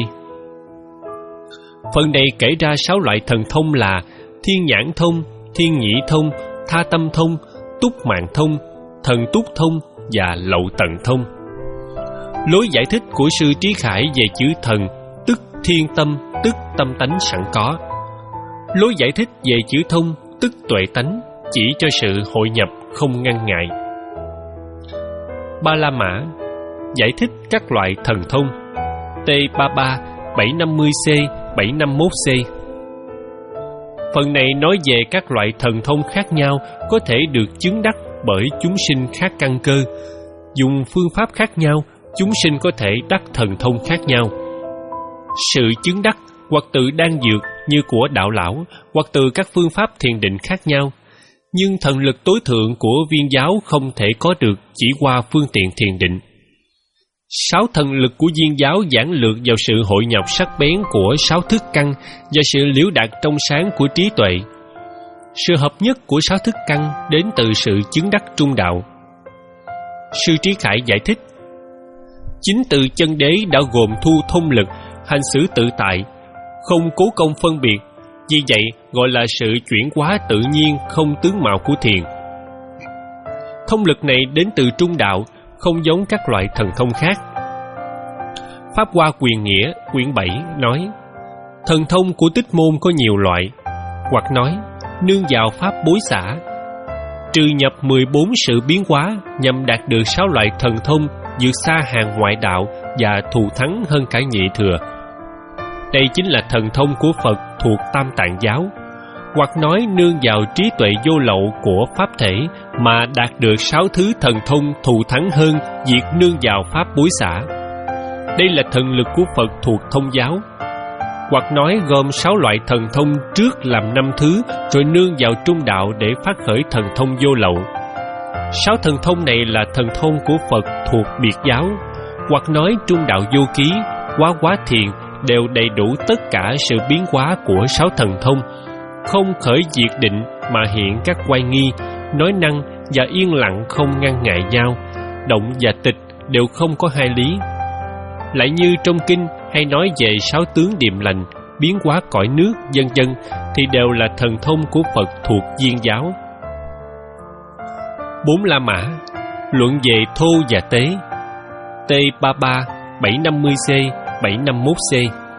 Phần này kể ra sáu loại thần thông là thiên nhãn thông, thiên nhĩ thông, tha tâm thông, túc mạng thông, thần túc thông và lậu tận thông. Lối giải thích của sư Trí Khải về chữ thần, tức thiên tâm, tức tâm tánh sẵn có. Lối giải thích về chữ thông, tức tuệ tánh, chỉ cho sự hội nhập không ngăn ngại. Ba La Mã giải thích các loại thần thông, T ba ba bảy năm mươi C bảy năm mốt C. Phần này nói về các loại thần thông khác nhau có thể được chứng đắc bởi chúng sinh khác căn cơ. Dùng phương pháp khác nhau, chúng sinh có thể đắc thần thông khác nhau. Sự chứng đắc hoặc từ đan dược như của đạo lão, hoặc từ các phương pháp thiền định khác nhau. Nhưng thần lực tối thượng của viên giáo không thể có được chỉ qua phương tiện thiền định. Sáu thần lực của viên giáo giản lược vào sự hội nhập sắc bén của sáu thức căn và sự liễu đạt trong sáng của trí tuệ. Sự hợp nhất của sáu thức căn đến từ sự chứng đắc trung đạo. Sư Trí Khải giải thích, chính từ chân đế đã gồm thu thông lực, hành xử tự tại, không cố công phân biệt, vì vậy gọi là sự chuyển hóa tự nhiên không tướng mạo của thiền. Thông lực này đến từ trung đạo, không giống các loại thần thông khác. Pháp Hoa Quyền Nghĩa quyển bảy nói, thần thông của Tích Môn có nhiều loại, hoặc nói nương vào pháp bối xả, trừ nhập mười bốn sự biến hóa nhằm đạt được sáu loại thần thông vượt xa hàng ngoại đạo và thù thắng hơn cả nhị thừa. Đây chính là thần thông của Phật thuộc Tam Tạng giáo, hoặc nói nương vào trí tuệ vô lậu của pháp thể mà đạt được sáu thứ thần thông thù thắng hơn việc nương vào pháp bối xả. Đây là thần lực của Phật thuộc thông giáo. hoặc nói gom sáu loại thần thông trước làm năm thứ, rồi nương vào trung đạo để phát khởi thần thông vô lậu. Sáu thần thông này là thần thông của Phật thuộc biệt giáo, hoặc nói trung đạo vô ký, hóa hóa thiền đều đầy đủ tất cả sự biến hóa của sáu thần thông, không khởi diệt định mà hiện các oai nghi, nói năng và yên lặng không ngăn ngại nhau, động và tịch đều không có hai lý. Lại như trong kinh hay nói về sáu tướng điềm lành, biến hóa cõi nước, vân vân, thì đều là thần thông của Phật thuộc Viên giáo. Bốn La Mã luận về thô và tế. T ba mươi ba, bảy trăm năm mươi C, bảy trăm năm mươi mốt C.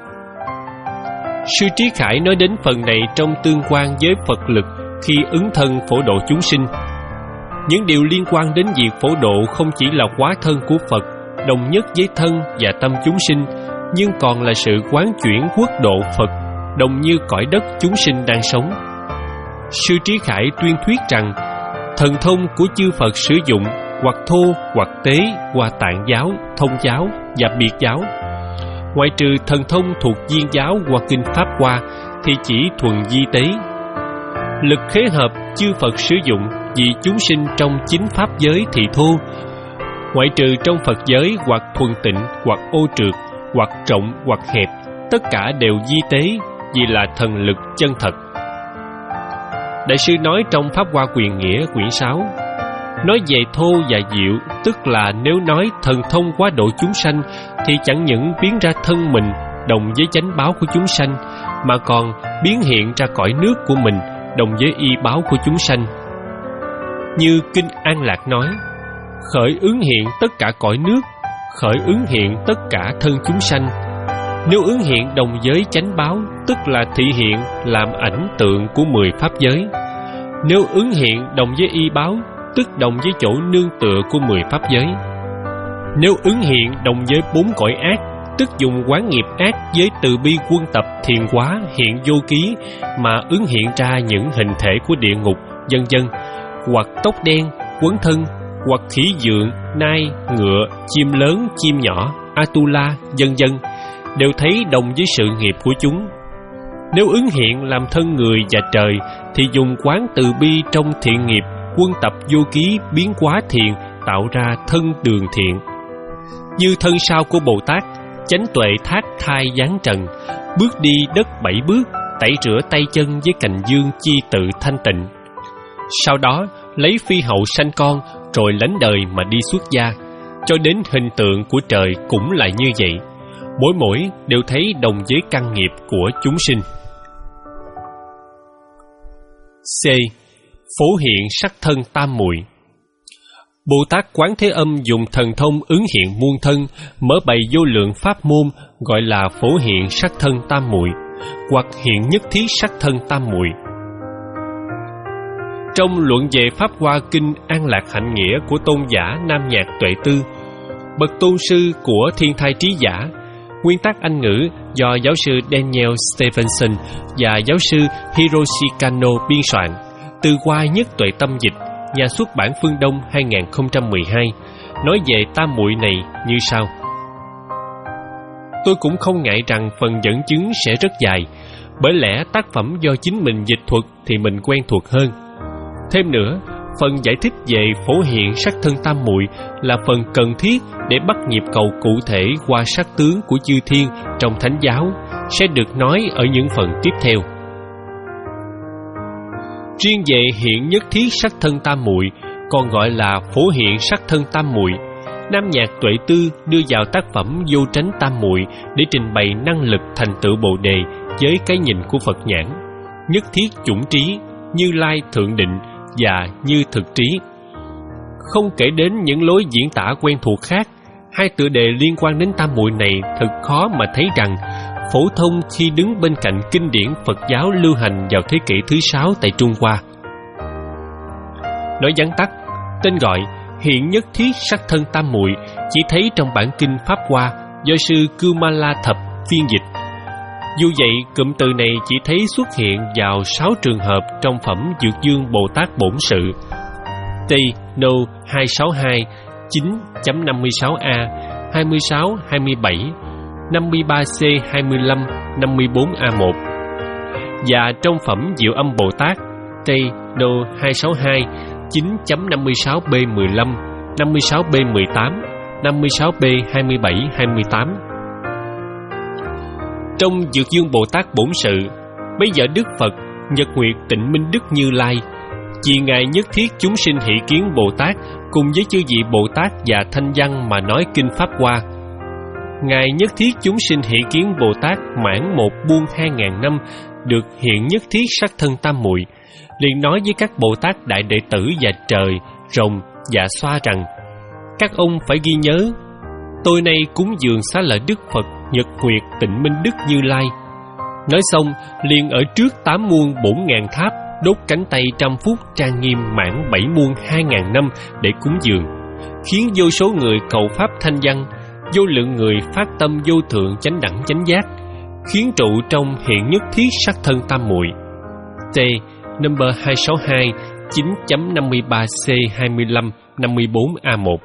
Sư Trí Khải nói đến phần này trong tương quan với Phật lực khi ứng thân phổ độ chúng sinh. Những điều liên quan đến việc phổ độ không chỉ là hóa thân của Phật, đồng nhất với thân và tâm chúng sinh, nhưng còn là sự quán chuyển quốc độ Phật, đồng như cõi đất chúng sinh đang sống. Sư Trí Khải tuyên thuyết rằng, thần thông của chư Phật sử dụng hoặc thô hoặc tế qua Tạng giáo, Thông giáo và Biệt giáo. Ngoại trừ thần thông thuộc Viên giáo hoặc kinh Pháp Hoa thì chỉ thuần di tế. Lực khế hợp chư Phật sử dụng vì chúng sinh trong chính Pháp giới thì thô. Ngoại trừ trong Phật giới hoặc thuần tịnh hoặc ô trượt hoặc rộng hoặc hẹp, tất cả đều di tế vì là thần lực chân thật. Đại sư nói trong Pháp Hoa Quyền Nghĩa quyển sáu, nói về thô và diệu, tức là nếu nói thần thông quá độ chúng sanh thì chẳng những biến ra thân mình đồng với chánh báo của chúng sanh, mà còn biến hiện ra cõi nước của mình đồng với y báo của chúng sanh. Như Kinh An Lạc nói, khởi ứng hiện tất cả cõi nước, khởi ứng hiện tất cả thân chúng sanh. Nếu ứng hiện đồng với chánh báo, tức là thị hiện làm ảnh tượng của mười pháp giới. Nếu ứng hiện đồng với y báo, tức đồng với chỗ nương tựa của mười pháp giới. Nếu ứng hiện đồng với bốn cõi ác, tức dùng quán nghiệp ác với từ bi quân tập thiền hóa hiện vô ký mà ứng hiện ra những hình thể của địa ngục, vân vân, hoặc tóc đen, quấn thân, hoặc khỉ dượng, nai, ngựa, chim lớn, chim nhỏ, Atula, vân vân, đều thấy đồng với sự nghiệp của chúng. Nếu ứng hiện làm thân người và trời, thì dùng quán từ bi trong thiện nghiệp, quân tập vô ký biến hóa thiện, tạo ra thân đường thiện. Như thân sau của Bồ Tát, chánh tuệ thác thai giáng trần, bước đi đất bảy bước, tẩy rửa tay chân với cành dương chi tự thanh tịnh. Sau đó lấy phi hậu sanh con, rồi lánh đời mà đi xuất gia, cho đến hình tượng của trời cũng là như vậy. Mỗi mỗi đều thấy đồng với căn nghiệp của chúng sinh. C. Phổ hiện sắc thân tam muội. Bồ Tát Quán Thế Âm dùng thần thông ứng hiện muôn thân, mở bày vô lượng pháp môn, gọi là phổ hiện sắc thân tam muội, hoặc hiện nhất thiết sắc thân tam muội. Trong luận về Pháp Hoa Kinh An Lạc Hạnh Nghĩa của tôn giả Nam Nhạc Tuệ Tư, bậc tôn sư của Thiên Thai Trí Giả, nguyên tắc Anh ngữ do giáo sư Daniel Stevenson và giáo sư Hiroshi Kano biên soạn, từ Hoa Nhất Tuệ Tâm dịch, nhà xuất bản Phương Đông hai không một hai, nói về tam muội này như sau. Tôi cũng không ngại rằng phần dẫn chứng sẽ rất dài, bởi lẽ tác phẩm do chính mình dịch thuật thì mình quen thuộc hơn. Thêm nữa, phần giải thích về phổ hiện sắc thân tam muội là phần cần thiết để bắt nhịp cầu cụ thể qua sắc tướng của chư thiên trong thánh giáo, sẽ được nói ở những phần tiếp theo. Riêng về hiện nhất thiết sắc thân tam muội, còn gọi là phổ hiện sắc thân tam muội, Nam Nhạc Tuệ Tư đưa vào tác phẩm Vô Tránh Tam Muội để trình bày năng lực thành tựu Bồ Đề với cái nhìn của Phật nhãn, nhất thiết chủng trí, Như Lai thượng định và như thực trí. Không kể đến những lối diễn tả quen thuộc khác, hai tựa đề liên quan đến tam muội này thật khó mà thấy rằng phổ thông khi đứng bên cạnh kinh điển Phật giáo lưu hành vào thế kỷ thứ sáu tại Trung Hoa. Nói vắn tắt, tên gọi hiện nhất thiết sắc thân tam muội chỉ thấy trong bản kinh Pháp Hoa do sư Kumala Thập phiên dịch. Dù vậy, cụm từ này chỉ thấy xuất hiện vào sáu trường hợp trong phẩm Dược Dương Bồ Tát Bổn Sự. T. No hai sáu hai chín chấm năm mươi sáu A hai mươi sáu hai mươi bảy năm mươi ba C hai mươi lăm, năm mươi bốn A một. Và trong phẩm Diệu Âm Bồ Tát T Đô hai sáu hai, chín chấm năm mươi sáu B mười lăm, năm mươi sáu B mười tám, năm mươi sáu B hai mươi bảy hai mươi tám. Trong Dược Dương Bồ Tát Bổn Sự, bây giờ Đức Phật Nhật Nguyệt Tịnh Minh Đức Như Lai, vì Ngài nhất thiết chúng sinh hỷ kiến Bồ Tát cùng với chư vị Bồ Tát và Thanh Văn mà nói kinh Pháp Hoa. Ngài nhất thiết chúng sinh hỷ kiến Bồ Tát mãn một buông hai ngàn năm, được hiện nhất thiết sắc thân tam muội, liền nói với các Bồ Tát đại đệ tử và trời, rồng và xoa rằng: các ông phải ghi nhớ, tôi nay cúng dường xá lợi Đức Phật Nhật Nguyệt Tịnh Minh Đức Như Lai. Nói xong, liền ở trước tám muôn bổn ngàn tháp đốt cánh tay trăm phút trang nghiêm mãn bảy muôn hai ngàn năm để cúng dường, khiến vô số người cầu pháp thanh văn, vô lượng người phát tâm vô thượng chánh đẳng chánh giác, khiến trụ trong hiện nhất thiết sắc thân tam muội. T number hai sáu hai, chín chấm năm mươi ba C hai mươi lăm, năm mươi bốn A một.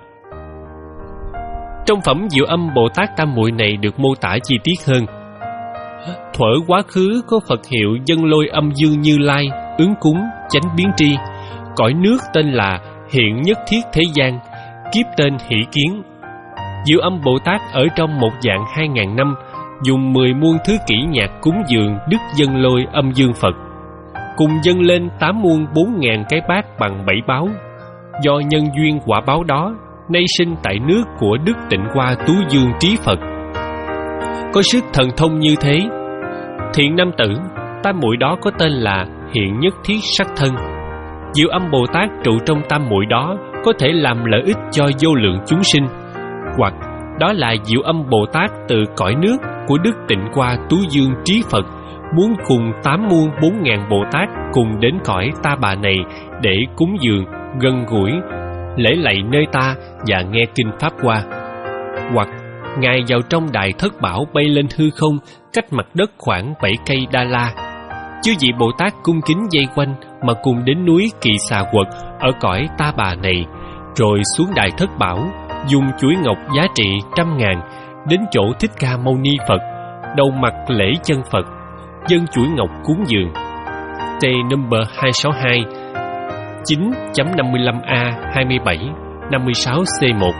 Trong phẩm Diệu Âm Bồ Tát tam muội này được mô tả chi tiết hơn. Thuở quá khứ có Phật hiệu Dân Lôi Âm Dương Như Lai, ứng cúng chánh biến tri, cõi nước tên là Hiện Nhất Thiết Thế Gian, kiếp tên Hỷ Kiến. Diệu Âm Bồ Tát ở trong một dạng hai ngàn năm, dùng mười muôn thứ kỹ nhạc cúng dường Đức Dân Lôi Âm Dương Phật, cùng dâng lên tám muôn bốn ngàn cái bát bằng bảy báo. Do nhân duyên quả báo đó, nay sinh tại nước của Đức Tịnh Hoa Tú Dương Trí Phật, có sức thần thông như thế. Thiện nam tử, tam muội đó có tên là Hiện Nhất Thiết Sắc Thân. Diệu Âm Bồ Tát trụ trong tam muội đó có thể làm lợi ích cho vô lượng chúng sinh, hoặc đó là Diệu Âm Bồ Tát từ cõi nước của Đức Tịnh Hoa Tú Dương Trí Phật muốn cùng tám muôn bốn ngàn Bồ Tát cùng đến cõi ta bà này để cúng dường, gần gũi, lễ lạy nơi ta và nghe kinh Pháp Hoa. Hoặc Ngài vào trong Đại Thất Bảo bay lên hư không, cách mặt đất khoảng bảy cây Đa La. Chư vị Bồ Tát cung kính dây quanh mà cùng đến núi Kỳ Xà Quật ở cõi ta bà này, rồi xuống Đại Thất Bảo, dùng chuỗi ngọc giá trị trăm ngàn đến chỗ Thích Ca Mâu Ni Phật, đầu mặt lễ chân Phật, dâng chuỗi ngọc cúng dường. T number hai sáu hai, chín chấm năm mươi lăm A hai mươi bảy, năm mươi sáu C một.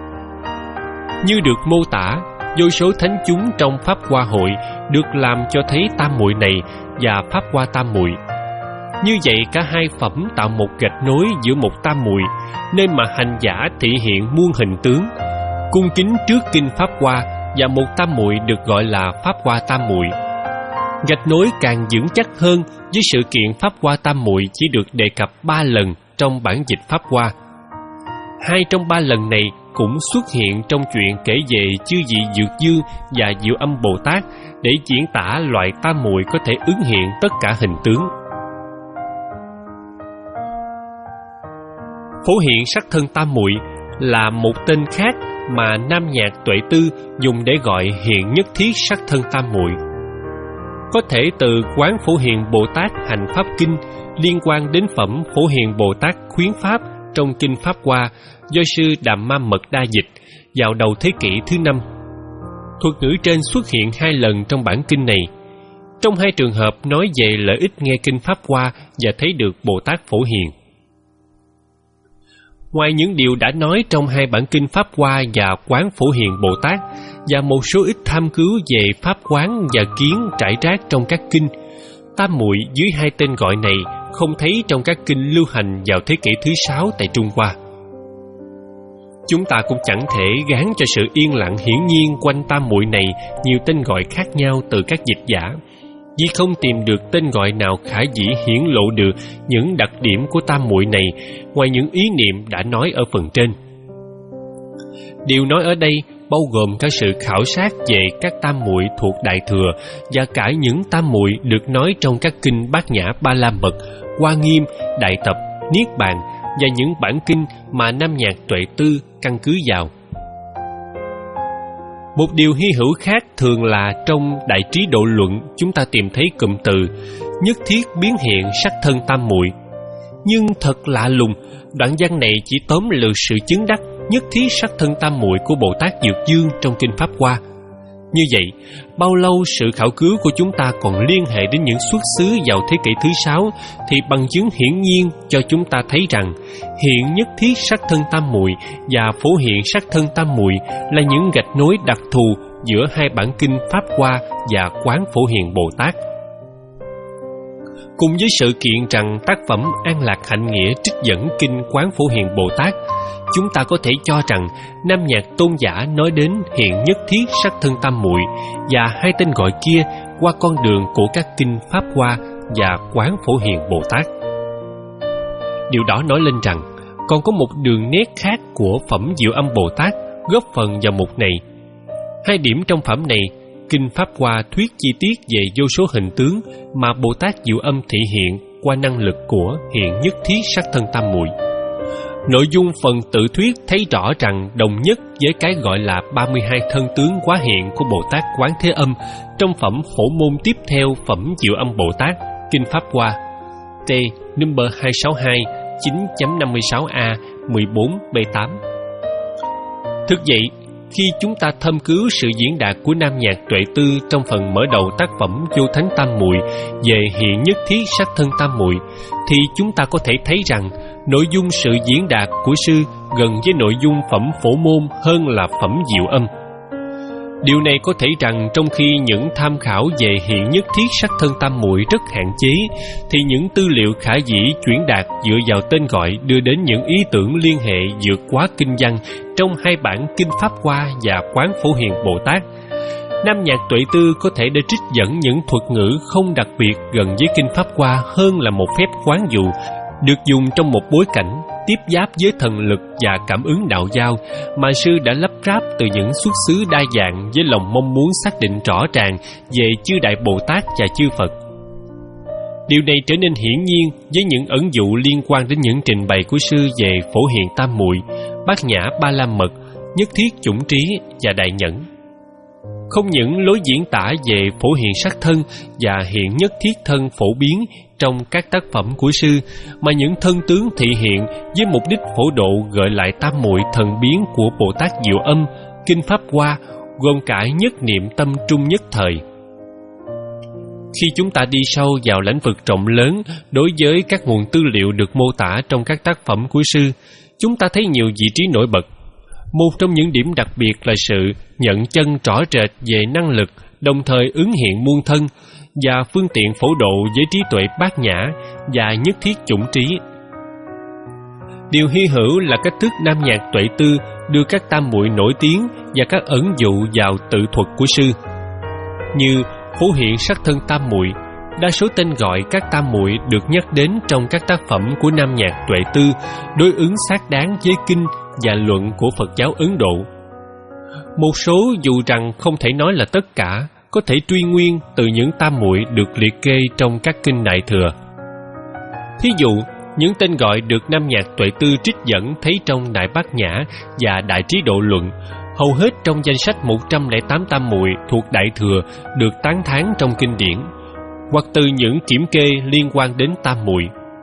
Như được mô tả, vô số thánh chúng trong Pháp Hoa hội được làm cho thấy tam muội này và Pháp Hoa tam muội. Như vậy cả hai phẩm tạo một gạch nối giữa một tam muội, nên mà hành giả thị hiện muôn hình tướng, cung kính trước kinh Pháp Hoa, và một tam muội được gọi là Pháp Hoa tam muội. Gạch nối càng vững chắc hơn với sự kiện Pháp Hoa tam muội chỉ được đề cập ba lần trong bản dịch Pháp Hoa. Hai trong ba lần này cũng xuất hiện trong chuyện kể về chư vị Dược Dương và Diệu Âm Bồ Tát để diễn tả loại tam muội có thể ứng hiện tất cả hình tướng. Phổ hiện sắc thân tam muội là một tên khác mà Nam Nhạc Tuệ Tư dùng để gọi hiện nhất thiết sắc thân tam muội. Có thể từ Quán Phổ Hiền Bồ Tát Hành Pháp Kinh liên quan đến phẩm Phổ Hiền Bồ Tát Khuyến Pháp trong kinh Pháp Hoa do sư Đàm Ma Mật Đa dịch vào đầu thế kỷ thứ năm. Thuật ngữ trên xuất hiện hai lần trong bản kinh này. Trong hai trường hợp nói về lợi ích nghe kinh Pháp Hoa và thấy được Bồ Tát Phổ Hiền. Ngoài những điều đã nói trong hai bản kinh Pháp Hoa và Quán Phổ Hiền Bồ Tát và một số ít tham cứu về Pháp Quán và Kiến trải rác trong các kinh, tam muội dưới hai tên gọi này không thấy trong các kinh lưu hành vào thế kỷ thứ sáu tại Trung Hoa. Chúng ta cũng chẳng thể gán cho sự yên lặng hiển nhiên quanh tam muội này nhiều tên gọi khác nhau từ các dịch giả, vì không tìm được tên gọi nào khả dĩ hiển lộ được những đặc điểm của tam muội này ngoài những ý niệm đã nói ở phần trên. Điều nói ở đây bao gồm cả sự khảo sát về các tam muội thuộc Đại Thừa và cả những tam muội được nói trong các kinh Bát Nhã Ba La Mật, Hoa Nghiêm, Đại Tập, Niết Bàn và những bản kinh mà Nam Nhạc Tuệ Tư căn cứ vào. Một điều hy hữu khác thường là trong Đại Trí Độ Luận chúng ta tìm thấy cụm từ nhất thiết biến hiện sắc thân tam muội. Nhưng thật lạ lùng, đoạn văn này chỉ tóm lược sự chứng đắc nhất thiết sắc thân tam muội của Bồ Tát Dược Dương trong kinh Pháp Hoa. Như vậy, bao lâu sự khảo cứu của chúng ta còn liên hệ đến những xuất xứ vào thế kỷ thứ sáu, thì bằng chứng hiển nhiên cho chúng ta thấy rằng hiện nhất thiết sắc thân tam muội và phổ hiện sắc thân tam muội là những gạch nối đặc thù giữa hai bản kinh Pháp Hoa và Quán Phổ Hiền Bồ Tát. Cùng với sự kiện rằng tác phẩm An Lạc Hạnh Nghĩa trích dẫn kinh Quán Phổ Hiền Bồ Tát, chúng ta có thể cho rằng Nam Nhạc tôn giả nói đến hiện nhất thiết sắc thân tam muội và hai tên gọi kia qua con đường của các kinh Pháp Hoa và Quán Phổ Hiền Bồ Tát. Điều đó nói lên rằng còn có một đường nét khác của phẩm Diệu Âm Bồ Tát góp phần vào mục này. Hai điểm trong phẩm này, kinh Pháp Hoa thuyết chi tiết về vô số hình tướng mà Bồ Tát Diệu Âm thị hiện qua năng lực của hiện nhất thiết sắc thân tam muội. Nội dung phần tự thuyết thấy rõ rằng đồng nhất với cái gọi là ba mươi hai thân tướng quá hiện của Bồ Tát Quán Thế Âm trong phẩm phổ môn tiếp theo phẩm Diệu Âm Bồ Tát, kinh Pháp Hoa T number hai sáu hai chín chấm năm mươi sáu A mười bốn B tám. Thực vậy, khi chúng ta thâm cứu sự diễn đạt của Nam Nhạc Tuệ Tư trong phần mở đầu tác phẩm Vô Thánh Tam Muội về hiện nhất thiết sắc thân tam muội, thì chúng ta có thể thấy rằng nội dung sự diễn đạt của sư gần với nội dung phẩm phổ môn hơn là phẩm Diệu Âm. Điều này có thể rằng trong khi những tham khảo về hiện nhất thiết sắc thân tam muội rất hạn chế, thì những tư liệu khả dĩ chuyển đạt dựa vào tên gọi đưa đến những ý tưởng liên hệ vượt quá kinh văn trong hai bản kinh Pháp Hoa và Quán Phổ Hiền Bồ Tát. Nam Nhạc Tuệ Tư có thể đã trích dẫn những thuật ngữ không đặc biệt gần với kinh Pháp Hoa hơn là một phép quán dụ, được dùng trong một bối cảnh tiếp giáp với thần lực và cảm ứng đạo giao mà sư đã lắp ráp từ những xuất xứ đa dạng với lòng mong muốn xác định rõ ràng về chư Đại Bồ Tát và chư Phật. Điều này trở nên hiển nhiên với những ẩn dụ liên quan đến những trình bày của sư về Phổ Hiện Tam Muội, Bát Nhã Ba La Mật, Nhất Thiết Chủng Trí và Đại Nhẫn. Không những lối diễn tả về phổ hiện sắc thân và hiện nhất thiết thân phổ biến trong các tác phẩm của sư, mà những thân tướng thị hiện với mục đích phổ độ gợi lại tam muội thần biến của Bồ Tát Diệu Âm, kinh Pháp Hoa, gồm cả nhất niệm tâm trung nhất thời. Khi chúng ta đi sâu vào lĩnh vực rộng lớn đối với các nguồn tư liệu được mô tả trong các tác phẩm của sư, chúng ta thấy nhiều vị trí nổi bật. Một trong những điểm đặc biệt là sự nhận chân rõ rệt về năng lực, đồng thời ứng hiện muôn thân và phương tiện phổ độ với trí tuệ bát nhã và nhất thiết chủng trí. Điều hy hữu là cách thức Nam Nhạc Tuệ Tư đưa các tam muội nổi tiếng và các ẩn dụ vào tự thuật của sư. Như phổ hiện sắc thân tam muội, đa số tên gọi các tam muội được nhắc đến trong các tác phẩm của Nam Nhạc Tuệ Tư đối ứng xác đáng với kinh và luận của Phật giáo Ấn Độ. Một số dù rằng không thể nói là tất cả, có thể truy nguyên từ những tam muội được liệt kê trong các kinh Đại Thừa. Thí dụ, những tên gọi được Nam Nhạc Tuệ Tư trích dẫn thấy trong Đại Bát Nhã và Đại Trí Độ Luận, hầu hết trong danh sách một trăm lẻ tám tam muội thuộc Đại Thừa được tán thán trong kinh điển, hoặc từ những kiểm kê liên quan đến tam muội.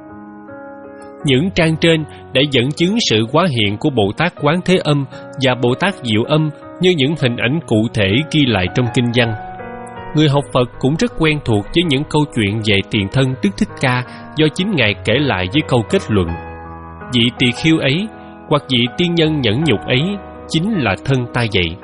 Những trang trên đã dẫn chứng sự hóa hiện của Bồ Tát Quán Thế Âm và Bồ Tát Diệu Âm như những hình ảnh cụ thể ghi lại trong kinh văn. Người học Phật cũng rất quen thuộc với những câu chuyện về tiền thân Đức Thích Ca do chính Ngài kể lại với câu kết luận: vị tỳ khưu ấy hoặc vị tiên nhân nhẫn nhục ấy chính là thân ta vậy.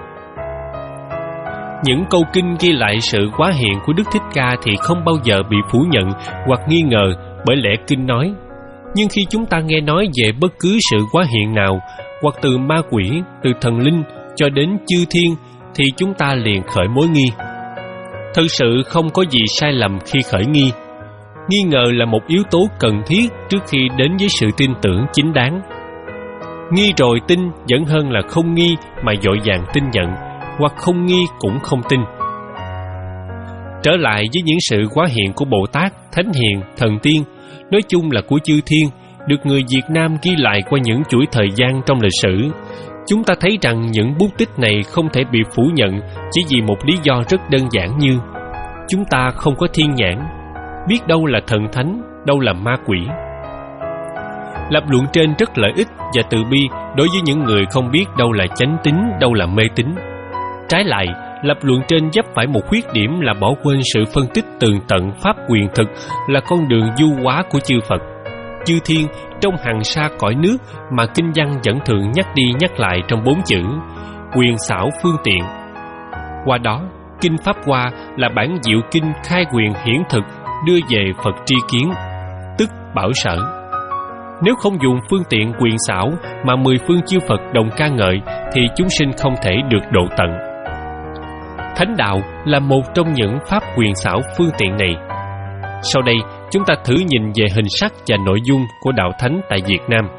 Những câu kinh ghi lại sự hóa hiện của Đức Thích Ca thì không bao giờ bị phủ nhận hoặc nghi ngờ, bởi lẽ kinh nói: nhưng khi chúng ta nghe nói về bất cứ sự hóa hiện nào, hoặc từ ma quỷ, từ thần linh cho đến chư thiên, thì chúng ta liền khởi mối nghi. Thực sự không có gì sai lầm khi khởi nghi. Nghi ngờ là một yếu tố cần thiết trước khi đến với sự tin tưởng chính đáng. Nghi rồi tin vẫn hơn là không nghi mà vội vàng tin nhận, hoặc không nghi cũng không tin. Trở lại với những sự hóa hiện của Bồ Tát, Thánh Hiền, Thần Tiên, nói chung là của chư thiên, được người Việt Nam ghi lại qua những chuỗi thời gian trong lịch sử, chúng ta thấy rằng những bút tích này không thể bị phủ nhận chỉ vì một lý do rất đơn giản như: chúng ta không có thiên nhãn, biết đâu là thần thánh, đâu là ma quỷ. Lập luận trên rất lợi ích và từ bi đối với những người không biết đâu là chánh tín, đâu là mê tín. Trái lại, lập luận trên vấp phải một khuyết điểm là bỏ quên sự phân tích tường tận pháp quyền thực là con đường du hóa của chư Phật, chư thiên trong hàng sa cõi nước mà kinh văn vẫn thường nhắc đi nhắc lại trong bốn chữ quyền xảo phương tiện. Qua đó, Kinh Pháp Hoa là bản diệu kinh khai quyền hiển thực đưa về Phật tri kiến, tức bảo sở. Nếu không dùng phương tiện quyền xảo mà mười phương chư Phật đồng ca ngợi thì chúng sinh không thể được độ tận. Thánh đạo là một trong những pháp quyền xảo phương tiện này. Sau đây, chúng ta thử nhìn về hình sắc và nội dung của đạo thánh tại Việt Nam.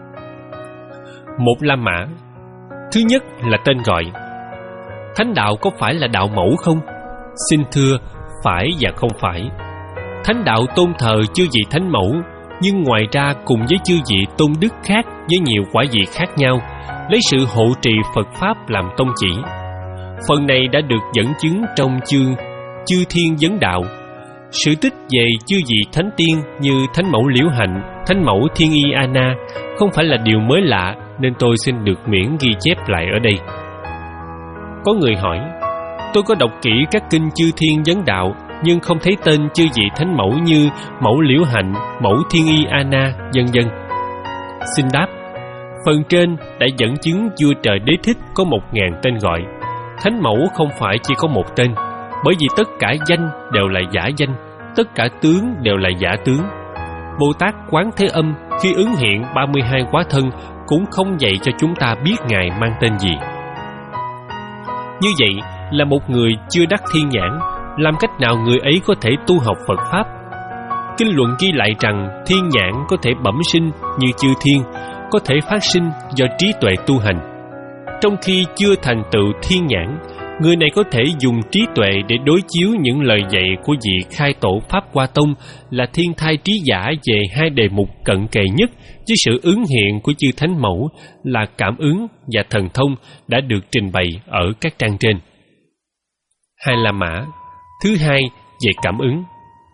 Một La Mã. Thứ nhất là tên gọi. Thánh đạo có phải là đạo mẫu không? Xin thưa, phải và không phải. Thánh đạo tôn thờ chư vị thánh mẫu, nhưng ngoài ra cùng với chư vị tôn đức khác với nhiều quả vị khác nhau, lấy sự hộ trì Phật Pháp làm tông chỉ. Phần này đã được dẫn chứng trong chương Chư Thiên Vấn Đạo. Sự tích về chư vị thánh tiên như Thánh Mẫu Liễu Hạnh, Thánh Mẫu Thiên Y Ana không phải là điều mới lạ, nên tôi xin được miễn ghi chép lại ở đây. Có người hỏi, tôi có đọc kỹ các kinh Chư Thiên Vấn Đạo nhưng không thấy tên chư vị thánh mẫu như Mẫu Liễu Hạnh, Mẫu Thiên Y Ana, vân vân. Xin đáp, phần trên đã dẫn chứng vua trời Đế Thích có một ngàn tên gọi. Thánh mẫu không phải chỉ có một tên, bởi vì tất cả danh đều là giả danh, tất cả tướng đều là giả tướng. Bồ Tát Quán Thế Âm khi ứng hiện ba mươi hai hóa thân cũng không dạy cho chúng ta biết Ngài mang tên gì. Như vậy là một người chưa đắc thiên nhãn, làm cách nào người ấy có thể tu học Phật Pháp? Kinh luận ghi lại rằng thiên nhãn có thể bẩm sinh như chư thiên, có thể phát sinh do trí tuệ tu hành. Trong khi chưa thành tựu thiên nhãn, người này có thể dùng trí tuệ để đối chiếu những lời dạy của vị khai tổ Pháp Hoa Tông là thiên thai trí giả về hai đề mục cận kề nhất với sự ứng hiện của chư thánh mẫu là cảm ứng và thần thông đã được trình bày ở các trang trên. Hai La Mã. Thứ hai về cảm ứng.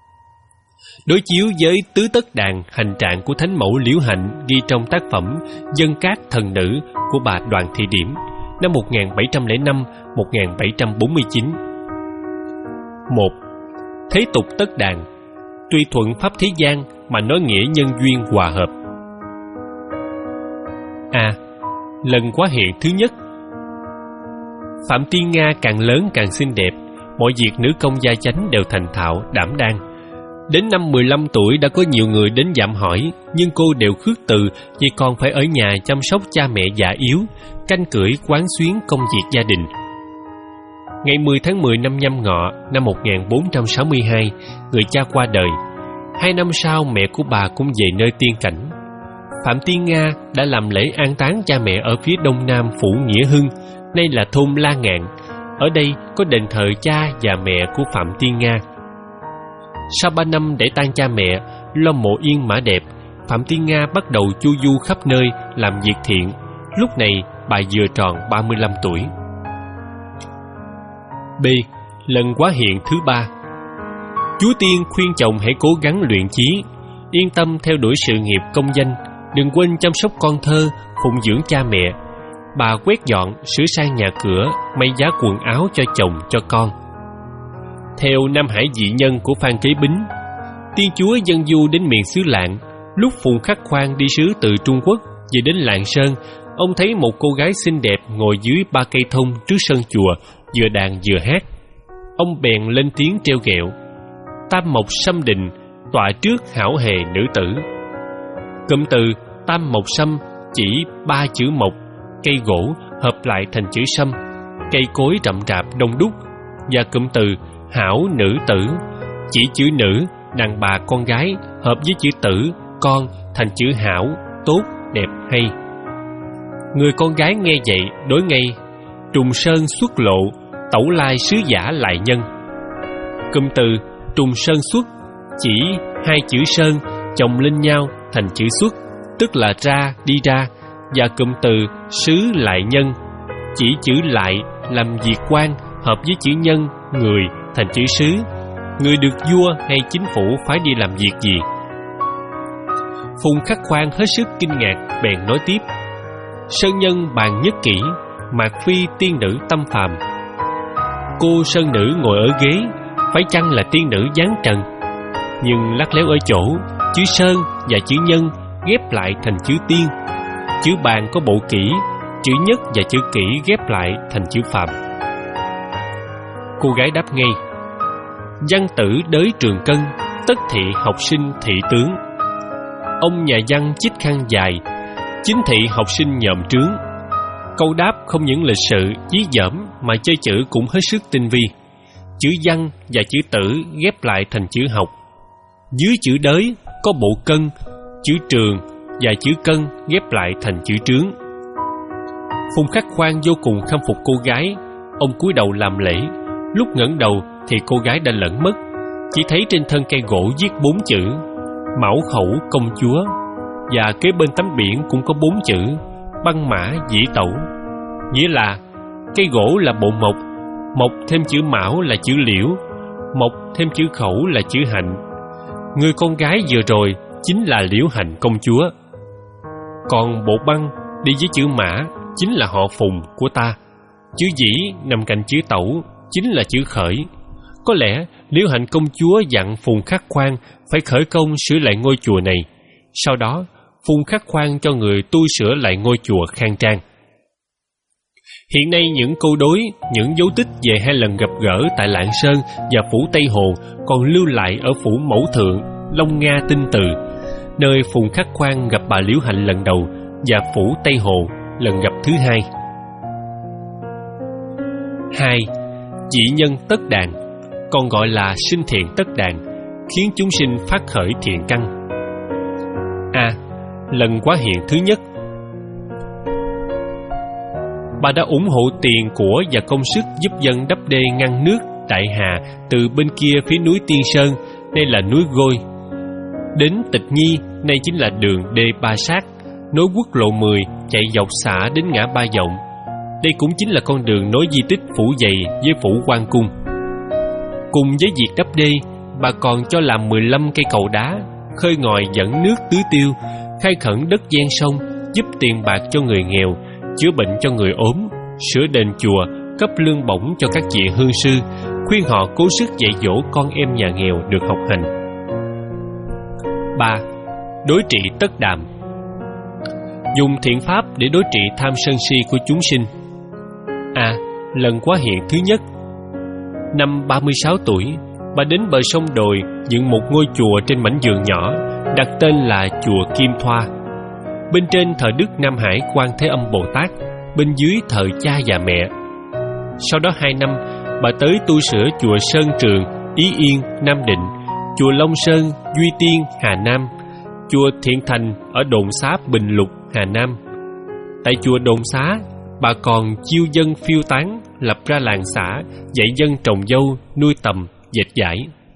Đối chiếu với tứ tất đàn hành trạng của Thánh Mẫu Liễu Hạnh ghi trong tác phẩm Dân Cát Thần Nữ của bà Đoàn Thị Điểm năm một nghìn bảy trăm lẻ năm đến một nghìn bảy trăm bốn mươi chín. Một. Thế tục tất đàn, tùy thuận pháp thế gian mà nói nghĩa nhân duyên hòa hợp. A. Lần hóa hiện thứ nhất. Phạm Tiên Nga càng lớn càng xinh đẹp, mọi việc nữ công gia chánh đều thành thạo, đảm đang. Đến năm mười lăm tuổi đã có nhiều người đến dạm hỏi, nhưng cô đều khước từ vì còn phải ở nhà chăm sóc cha mẹ già yếu, canh cưỡi quán xuyến công việc gia đình. Ngày mười tháng mười năm Nhâm Ngọ năm một nghìn bốn trăm sáu mươi hai, người cha qua đời. Hai năm sau, mẹ của bà cũng về nơi tiên cảnh. Phạm Tiên Nga đã làm lễ an táng cha mẹ ở phía đông nam phủ Nghĩa Hưng, nay là thôn La Ngạn. Ở đây có đền thờ cha và mẹ của Phạm Tiên Nga. Sau ba năm để tang cha mẹ, lo mộ yên mã đẹp, Phạm Tiên Nga bắt đầu chu du khắp nơi làm việc thiện. Lúc này bà vừa tròn ba mươi lăm tuổi. B. Lần hóa hiện thứ ba. Chúa Tiên khuyên chồng hãy cố gắng luyện chí, yên tâm theo đuổi sự nghiệp công danh, đừng quên chăm sóc con thơ, phụng dưỡng cha mẹ. Bà quét dọn, sửa sang nhà cửa, may giá quần áo cho chồng cho con. Theo Nam Hải Dị Nhân của Phan Kế Bính, Tiên Chúa dân du đến miền xứ Lạng. Lúc Phùng Khắc Khoan đi sứ từ Trung Quốc về đến Lạng Sơn, ông thấy một cô gái xinh đẹp ngồi dưới ba cây thông trước sân chùa, vừa đàn vừa hát. Ông bèn lên tiếng trêu ghẹo: Tam mộc sâm đình, tọa trước hảo hề nữ tử. Cụm từ tam mộc sâm chỉ ba chữ mộc, cây gỗ hợp lại thành chữ sâm, cây cối rậm rạp đông đúc, và cụm từ hảo nữ tử chỉ chữ nữ, đàn bà con gái hợp với chữ tử, con thành chữ hảo, tốt, đẹp, hay. Người con gái nghe vậy đối ngay: Trùng sơn xuất lộ, tẩu lai sứ giả lại nhân. Cụm từ trùng sơn xuất chỉ hai chữ sơn chồng lên nhau thành chữ xuất, tức là ra, đi ra, và cụm từ sứ lại nhân chỉ chữ lại làm việc quan hợp với chữ nhân, người thành chữ sứ, người được vua hay chính phủ phái đi làm việc gì. Phùng Khắc Khoan hết sức kinh ngạc, bèn nói tiếp: Sơn nhân bàn nhất kỹ, mạc phi tiên nữ tâm phàm. cô sơn nữ ngồi ở ghế, phải chăng là tiên nữ giáng trần? Nhưng lắt léo ở chỗ chữ sơn và chữ nhân ghép lại thành chữ tiên, chữ bàn có bộ kỷ, chữ nhất và chữ kỷ ghép lại thành chữ phạm. Cô gái đáp ngay: văn tử đới trường cân, tất thị học sinh thị tướng. Ông nhà văn chích khăn dài, chính thị học sinh nhòm trướng. Câu đáp không những lịch sự, dí dỏm mà chơi chữ cũng hết sức tinh vi. Chữ văn và chữ tử ghép lại thành chữ học. Dưới chữ đới có bộ cân, chữ trường và chữ cân ghép lại thành chữ trướng. Phùng Khắc Khoan vô cùng khâm phục cô gái. Ông cúi đầu làm lễ. Lúc ngẩng đầu thì cô gái đã lẫn mất. Chỉ thấy trên thân cây gỗ viết bốn chữ Mão Khẩu Công Chúa, và kế bên tấm biển cũng có bốn chữ Băng Mã Dĩ Tẩu. Nghĩa là cây gỗ là bộ mộc, mộc thêm chữ mão là chữ liễu, mộc thêm chữ khẩu là chữ hạnh. Người con gái vừa rồi chính là Liễu Hạnh công chúa. Còn bộ băng đi với chữ mã chính là họ Phùng của ta. Chữ dĩ nằm cạnh chữ tẩu chính là chữ khởi. Có lẽ Liễu Hạnh công chúa dặn Phùng Khắc Khoan phải khởi công sửa lại ngôi chùa này. Sau đó Phùng Khắc Khoan cho người tu sửa lại ngôi chùa khang trang. Hiện nay những câu đối, những dấu tích về hai lần gặp gỡ tại Lạng Sơn và phủ Tây Hồ còn lưu lại ở phủ Mẫu Thượng, Long Nga Tinh Từ, nơi Phùng Khắc Khoan gặp bà Liễu Hạnh lần đầu, và phủ Tây Hồ lần gặp thứ hai. Hai, dị nhân tất đàn, còn gọi là sinh thiện tất đàn, khiến chúng sinh phát khởi thiện căn. A. Lần quá hiện thứ nhất. Bà đã ủng hộ tiền của và công sức giúp dân đắp đê ngăn nước Đại Hà từ bên kia phía núi Tiên Sơn, đây là núi Gôi, đến Tịch Nhi, nay chính là đường đê Ba Sát, nối quốc lộ mười chạy dọc xã đến ngã Ba Vọng. Đây cũng chính là con đường nối di tích Phủ Dày với Phủ Quan Cung. Cùng với việc đắp đê, bà còn cho làm mười lăm cây cầu đá, khơi ngòi dẫn nước tưới tiêu, khai khẩn đất ven sông, giúp tiền bạc cho người nghèo, chữa bệnh cho người ốm, sửa đền chùa, cấp lương bổng cho các vị hương sư, khuyên họ cố sức dạy dỗ con em nhà nghèo được học hành. Ba. Đối trị tất đàm. Dùng thiện pháp để đối trị tham sân si của chúng sinh. A. Lần quá hiện thứ nhất. Năm ba mươi sáu tuổi, bà đến bờ sông đồi dựng một ngôi chùa trên mảnh vườn nhỏ, đặt tên là chùa Kim Thoa. Bên trên thờ Đức Nam Hải Quan Thế Âm Bồ Tát, bên dưới thờ cha và mẹ. Sau đó hai năm, bà tới tu sửa chùa Sơn Trường, Ý Yên, Nam Định, chùa Long Sơn, Duy Tiên, Hà Nam, chùa Thiện Thành ở Đồn Xá Bình Lục, Hà Nam. Tại chùa Đồn Xá, bà còn chiêu dân phiêu tán, lập ra làng xã, dạy dân trồng dâu, nuôi tầm, dệt vải.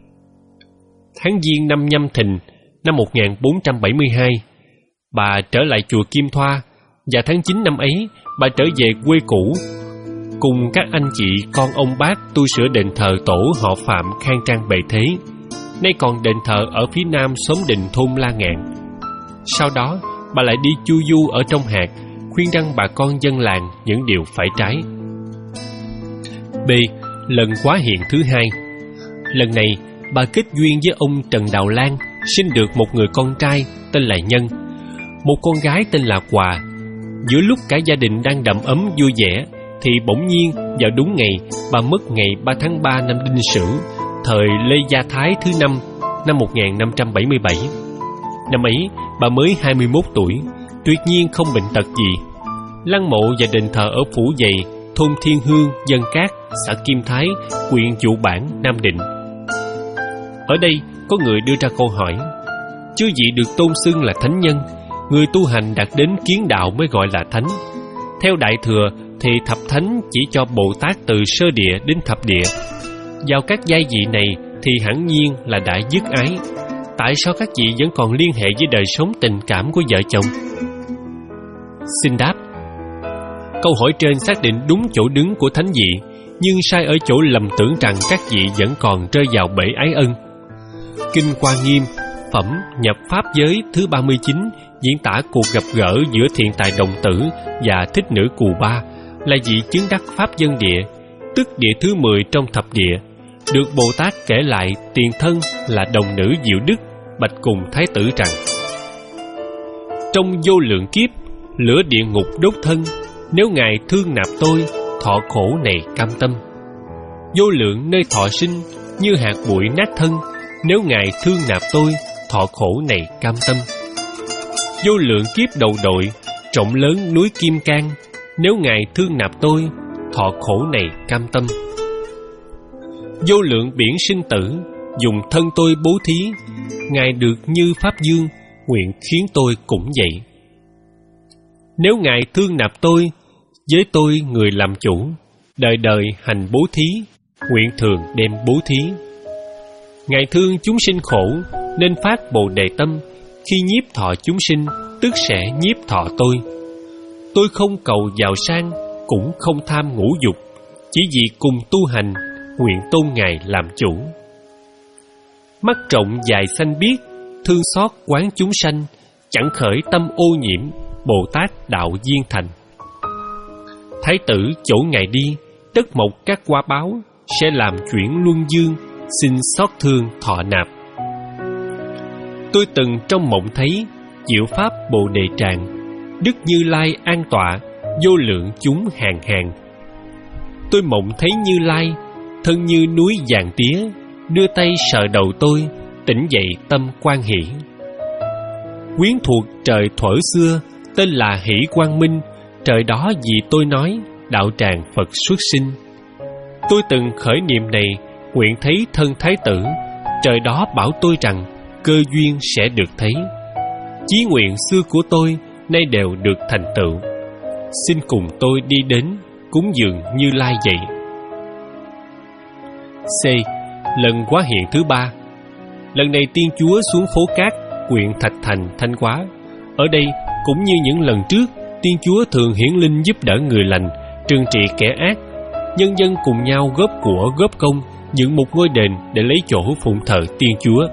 Tháng Giêng năm Nhâm Thìn, năm một nghìn bốn trăm bảy mươi hai, bà trở lại chùa Kim Thoa, và tháng chín năm ấy, bà trở về quê cũ, cùng các anh chị con ông bác tu sửa đền thờ tổ họ Phạm khang trang bề thế. Nay còn đền thờ ở phía nam xóm Đình thôn La Ngạn. Sau đó, bà lại đi chu du ở trong hạt, khuyên răn bà con dân làng những điều phải trái. B. Lần quá hiện thứ hai. Lần này, bà kết duyên với ông Trần Đào Lan, sinh được một người con trai tên là Nhân, một con gái tên là Hòa. Giữa lúc cả gia đình đang đầm ấm vui vẻ, thì bỗng nhiên vào đúng ngày bà mất ngày ba tháng ba năm Đinh Sửu, thời Lê Gia Thái thứ năm, năm một nghìn năm trăm bảy mươi bảy. Năm ấy, bà mới hai mươi mốt tuổi, tuyệt nhiên không bệnh tật gì. Lăng mộ và đền thờ ở Phủ Dày, thôn Thiên Hương, Dân Cát, xã Kim Thái, huyện Vụ Bản, Nam Định. Ở đây có người đưa ra câu hỏi: chư vị được tôn xưng là thánh nhân, người tu hành đạt đến kiến đạo mới gọi là thánh. Theo Đại Thừa thì thập thánh chỉ cho Bồ Tát từ sơ địa đến thập địa. Vào các giai vị này thì hẳn nhiên là đã dứt ái. Tại sao các vị vẫn còn liên hệ với đời sống tình cảm của vợ chồng? Xin đáp. Câu hỏi trên xác định đúng chỗ đứng của thánh vị, nhưng sai ở chỗ lầm tưởng rằng các vị vẫn còn rơi vào bể ái ân. Kinh Hoa Nghiêm, phẩm nhập pháp giới thứ ba mươi chín diễn tả cuộc gặp gỡ giữa Thiện Tài Đồng Tử và Thích Nữ Cù Ba, là vị chứng đắc pháp dân địa, tức địa thứ mười trong thập địa, được Bồ Tát kể lại tiền thân là đồng nữ Diệu Đức bạch cùng Thái tử rằng: trong vô lượng kiếp, lửa địa ngục đốt thân, nếu Ngài thương nạp tôi, thọ khổ này cam tâm. Vô lượng nơi thọ sinh, như hạt bụi nát thân, nếu Ngài thương nạp tôi, thọ khổ này cam tâm. Vô lượng kiếp đầu đội, trọng lớn núi Kim Cang, nếu Ngài thương nạp tôi, thọ khổ này cam tâm. Vô lượng biển sinh tử, dùng thân tôi bố thí, Ngài được như Pháp Dương, nguyện khiến tôi cũng vậy. Nếu Ngài thương nạp tôi, với tôi người làm chủ, đời đời hành bố thí, nguyện thường đem bố thí. Ngài thương chúng sinh khổ, nên phát Bồ Đề tâm, khi nhiếp thọ chúng sinh, tức sẽ nhiếp thọ tôi. Tôi không cầu giàu sang, cũng không tham ngũ dục, chỉ vì cùng tu hành, nguyện tôn Ngài làm chủ. Mắt rộng dài xanh biếc, thương xót quán chúng sanh, chẳng khởi tâm ô nhiễm, Bồ Tát đạo viên thành. Thái tử chỗ Ngài đi, tất mộc các hoa báo, sẽ làm chuyển luân dương, xin xót thương thọ nạp. Tôi từng trong mộng thấy, diệu pháp Bồ Đề tràng, Đức Như Lai an tọa, vô lượng chúng hàng hàng. Tôi mộng thấy Như Lai, thân như núi vàng tía, đưa tay sờ đầu tôi, tỉnh dậy tâm quan hỷ. Quyến thuộc trời thuở xưa, tên là Hỷ Quang Minh, trời đó vì tôi nói, đạo tràng Phật xuất sinh. Tôi từng khởi niệm này, nguyện thấy thân Thái tử, trời đó bảo tôi rằng, cơ duyên sẽ được thấy. Chí nguyện xưa của tôi, nay đều được thành tựu. Xin cùng tôi đi đến, cúng dường Như Lai vậy. C. Lần hóa hiện thứ ba. Lần này Tiên Chúa xuống phố Cát, huyện Thạch Thành, Thanh Hóa. Ở đây, cũng như những lần trước, Tiên Chúa thường hiển linh giúp đỡ người lành, trừng trị kẻ ác. Nhân dân cùng nhau góp của góp công, dựng một ngôi đền để lấy chỗ phụng thờ Tiên Chúa.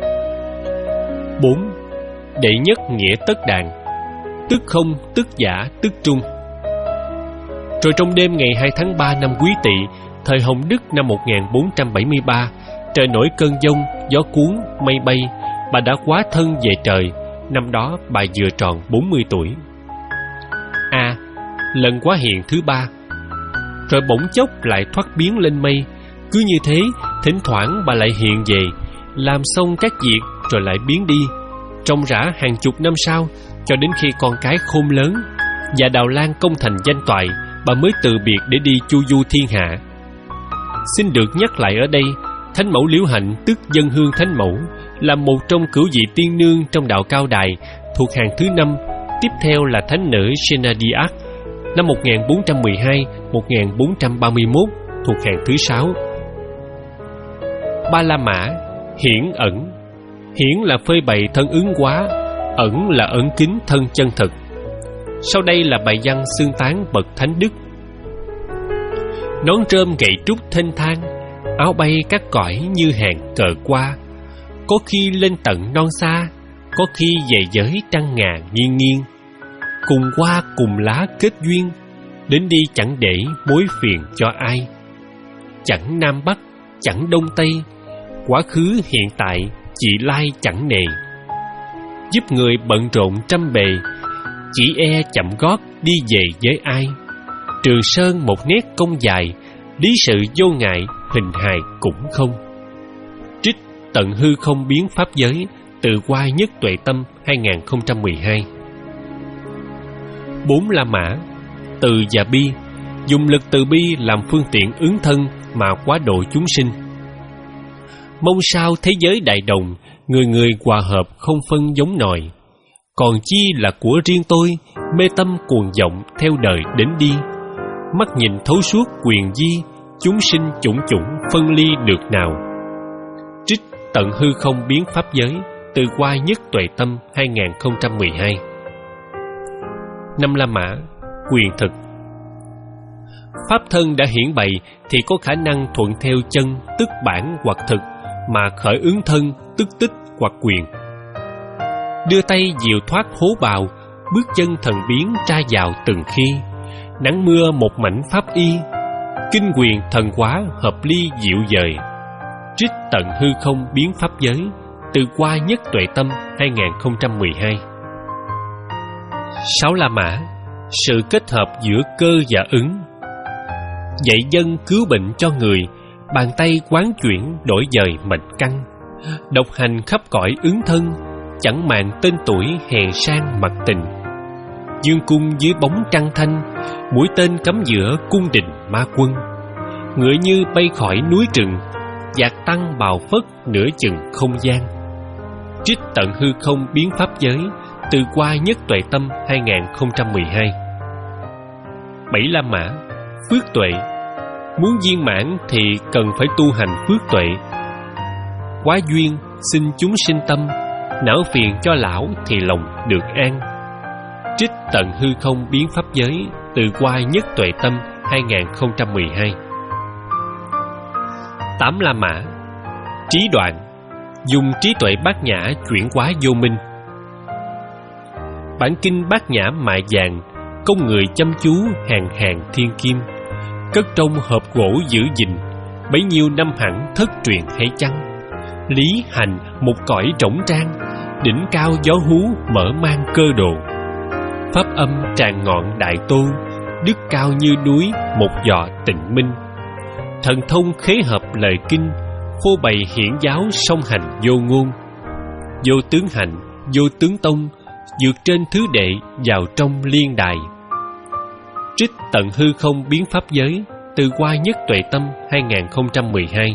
Bốn. Đệ nhất nghĩa tất đàn, tức không, tức giả, tức trung. Rồi trong đêm ngày hai tháng ba năm Quý Tỵ, thời Hồng Đức năm một nghìn bốn trăm bảy mươi ba, trời nổi cơn giông, gió cuốn, mây bay, bà đã hóa thân về trời. Năm đó bà vừa tròn bốn mươi tuổi. A. Lần hóa hiện thứ ba. Rồi bỗng chốc lại thoát biến lên mây. Cứ như thế, thỉnh thoảng bà lại hiện về, làm xong các việc rồi lại biến đi, trông rã hàng chục năm sau, cho đến khi con cái khôn lớn và Đào Lan công thành danh toại, bà mới từ biệt để đi chu du thiên hạ. Xin được nhắc lại ở đây, Thánh mẫu Liễu Hạnh tức Dân Hương Thánh mẫu là một trong cửu vị tiên nương trong đạo Cao Đài, thuộc hàng thứ năm. Tiếp theo là Thánh nữ Senadiak năm một nghìn bốn trăm mười hai đến một nghìn bốn trăm ba mươi mốt, thuộc hàng thứ sáu. Ba La Mã, hiển ẩn. Hiển là phơi bày thân ứng hóa, ẩn là ẩn kín thân chân thực. Sau đây là bài văn xưng tán bậc thánh đức. Nón rơm gậy trúc thênh thang, áo bay các cõi như hàng cờ qua. Có khi lên tận non xa, có khi về giới trăng ngà nghiêng nghiêng. Cùng hoa cùng lá kết duyên, đến đi chẳng để mối phiền cho ai. Chẳng Nam Bắc, chẳng Đông Tây, quá khứ hiện tại chỉ lai chẳng nề. Giúp người bận rộn trăm bề, chỉ e chậm gót đi về với ai. Trường Sơn một nét công dài, lý sự vô ngại, hình hài cũng không. Trích Tận hư không biến pháp giới, từ qua nhất tuệ tâm hai nghìn không trăm mười hai. Bốn La Mã, từ và bi, dùng lực từ bi làm phương tiện ứng thân mà quá độ chúng sinh. Mong sao thế giới đại đồng, người người hòa hợp không phân giống nòi. Còn chi là của riêng tôi, mê tâm cuồng vọng theo đời đến đi. Mắt nhìn thấu suốt quyền di, chúng sinh chủng chủng phân ly được nào. Trích Tận hư không biến pháp giới, từ qua nhất tuệ tâm hai nghìn không trăm mười hai. Năm La Mã, quyền thực. Pháp thân đã hiển bày thì có khả năng thuận theo chân tức bản hoặc thực, mà khởi ứng thân tức tích hoặc quyền. Đưa tay diệu thoát hố bào, bước chân thần biến tra vào từng khi. Nắng mưa một mảnh pháp y, kinh quyền thần quá hợp ly diệu dời, trích tận hư không biến pháp giới, từ qua nhất tuệ tâm hai không một hai. Sáu La Mã, sự kết hợp giữa cơ và ứng. Dạy dân cứu bệnh cho người, bàn tay quán chuyển đổi dời mệnh căn, độc hành khắp cõi ứng thân, chẳng màng tên tuổi hèn sang mặt tình. Dương cung dưới bóng trăng thanh, mũi tên cắm giữa cung đình ma quân, ngựa như bay khỏi núi rừng, dạt tăng bào phất nửa chừng không gian, trích tận hư không biến pháp giới, từ qua nhất tuệ tâm hai không một hai. Bảy La Mã, phước tuệ. Muốn viên mãn thì cần phải tu hành phước tuệ. Quá duyên xin chúng sinh tâm, não phiền cho lão thì lòng được an, trích tận hư không biến pháp giới, từ qua nhất tuệ tâm hai không một hai. Tám La Mã, trí đoạn. Dùng trí tuệ bát nhã chuyển hóa vô minh. Bản kinh bát nhã mại vàng, công người chăm chú hàng hàng thiên kim, cất trong hộp gỗ giữ gìn, bấy nhiêu năm hẳn thất truyền hay chăng? Lý hành một cõi rỗng trang, đỉnh cao gió hú mở mang cơ đồ. Pháp âm tràn ngọn đại tô, đức cao như núi một giọt tịnh minh. Thần thông khế hợp lời kinh, phô bày hiển giáo song hành vô ngôn. Vô tướng hạnh, vô tướng tông, vượt trên thứ đệ vào trong liên đài. Trích tận hư không biến pháp giới, từ qua nhất tuệ tâm hai không một hai.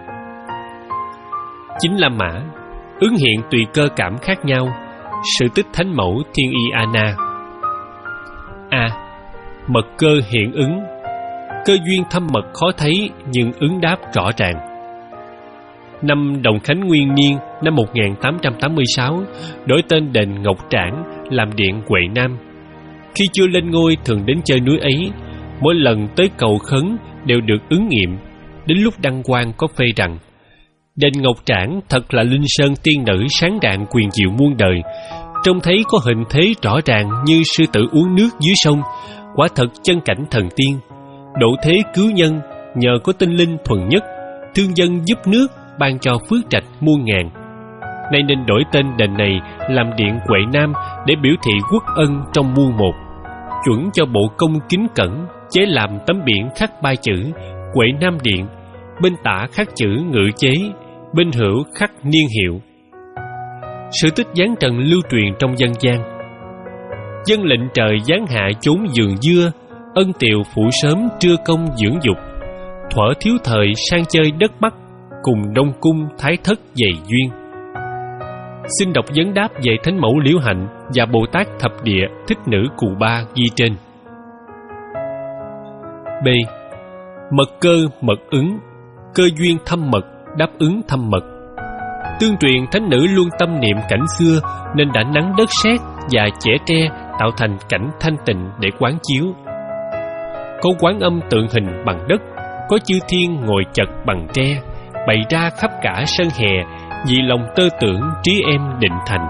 Chín La Mã, ứng hiện tùy cơ cảm khác nhau, sự tích thánh mẫu Thiên Y Ana. A. Mật cơ hiện ứng. Cơ duyên thâm mật khó thấy, nhưng ứng đáp rõ ràng. Năm Đồng Khánh Nguyên Niên năm một nghìn tám trăm tám mươi sáu, đổi tên đền Ngọc Trảng làm điện Huệ Nam. Khi chưa lên ngôi thường đến chơi núi ấy, mỗi lần tới cầu khấn đều được ứng nghiệm. Đến lúc đăng quang có phê rằng: đền Ngọc Trảng thật là linh sơn tiên nữ sáng rạng quyền diệu muôn đời, trông thấy có hình thế rõ ràng như sư tử uống nước dưới sông, quả thật chân cảnh thần tiên. Độ thế cứu nhân, nhờ có tinh linh thuần nhất, thương dân giúp nước, ban cho phước trạch muôn ngàn. Nay nên đổi tên đền này làm điện Huệ Nam để biểu thị quốc ân trong muôn một, chuẩn cho bộ công kính cẩn, chế làm tấm biển khắc ba chữ Huệ Nam Điện, bên tả khắc chữ ngự chế, bên hữu khắc niên hiệu. Sự tích giáng trần lưu truyền trong dân gian. Dân lệnh trời giáng hạ chốn vườn dưa, ân tiều phụ sớm trưa công dưỡng dục, thuở thiếu thời sang chơi đất Bắc, cùng Đông Cung Thái Thất dày duyên. Xin đọc vấn đáp về Thánh Mẫu Liễu Hạnh và Bồ Tát Thập Địa Thích Nữ Cù Ba ghi trên. B. Mật cơ mật ứng. Cơ duyên thâm mật, đáp ứng thâm mật. Tương truyền thánh nữ luôn tâm niệm cảnh xưa, nên đã nắng đất sét và chẻ tre tạo thành cảnh thanh tịnh để quán chiếu. Có Quán Âm tượng hình bằng đất, có chư thiên ngồi chật bằng tre, bày ra khắp cả sân hè, vì lòng tơ tưởng trí em định thành.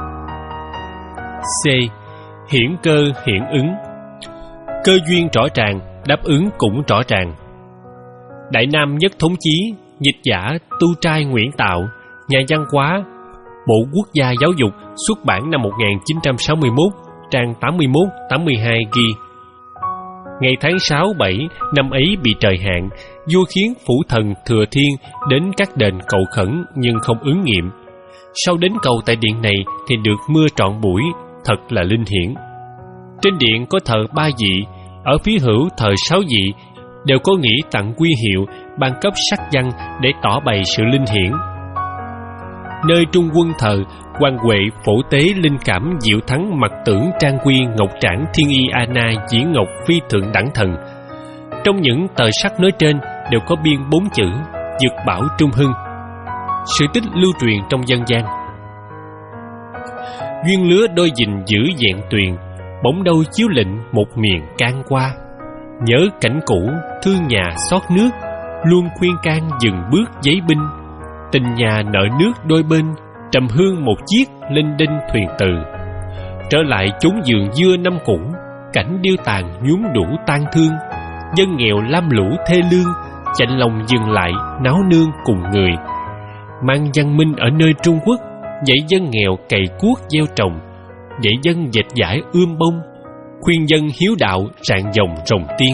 C. Hiển cơ hiển ứng. Cơ duyên rõ ràng, đáp ứng cũng rõ ràng. Đại Nam Nhất Thống Chí, dịch giả Tu Trai Nguyễn Tạo, nhà văn hóa, Bộ Quốc gia Giáo dục, xuất bản năm một nghìn chín trăm sáu mươi mốt, trang tám mươi mốt tám mươi hai ghi: ngày tháng sáu bảy năm ấy bị trời hạn, vua khiến phủ thần Thừa Thiên đến các đền cầu khẩn nhưng không ứng nghiệm. Sau đến cầu tại điện này thì được mưa trọn buổi, thật là linh hiển. Trên điện có thờ ba vị, ở phía hữu thờ sáu vị, đều có nghĩ tặng quy hiệu, ban cấp sắc văn để tỏ bày sự linh hiển. Nơi trung quân thờ, Quan Huệ phổ tế linh cảm diệu thắng mặt tưởng trang quy Ngọc Trảng Thiên Y Ana diễn ngọc phi thượng đẳng thần. Trong những tờ sắc nói trên đều có biên bốn chữ Dược Bảo Trung Hưng. Sự tích lưu truyền trong dân gian. Duyên lứa đôi gìn giữ vẹn tuyền, bỗng đâu chiếu lệnh một miền can qua. Nhớ cảnh cũ, thương nhà xót nước, luôn khuyên can dừng bước giấy binh. Tình nhà nợ nước đôi bên, trầm hương một chiếc linh đinh thuyền từ. Trở lại chốn vườn dưa năm cũ, cảnh điêu tàn nhuốm đủ tan thương. dân nghèo lam lũ thê lương, chạnh lòng dừng lại náo nương cùng người. Mang văn minh ở nơi Trung Quốc, dạy dân nghèo cày cuốc gieo trồng, dạy dân dệt vải ươm bông, khuyên dân hiếu đạo rạng dòng rồng tiên.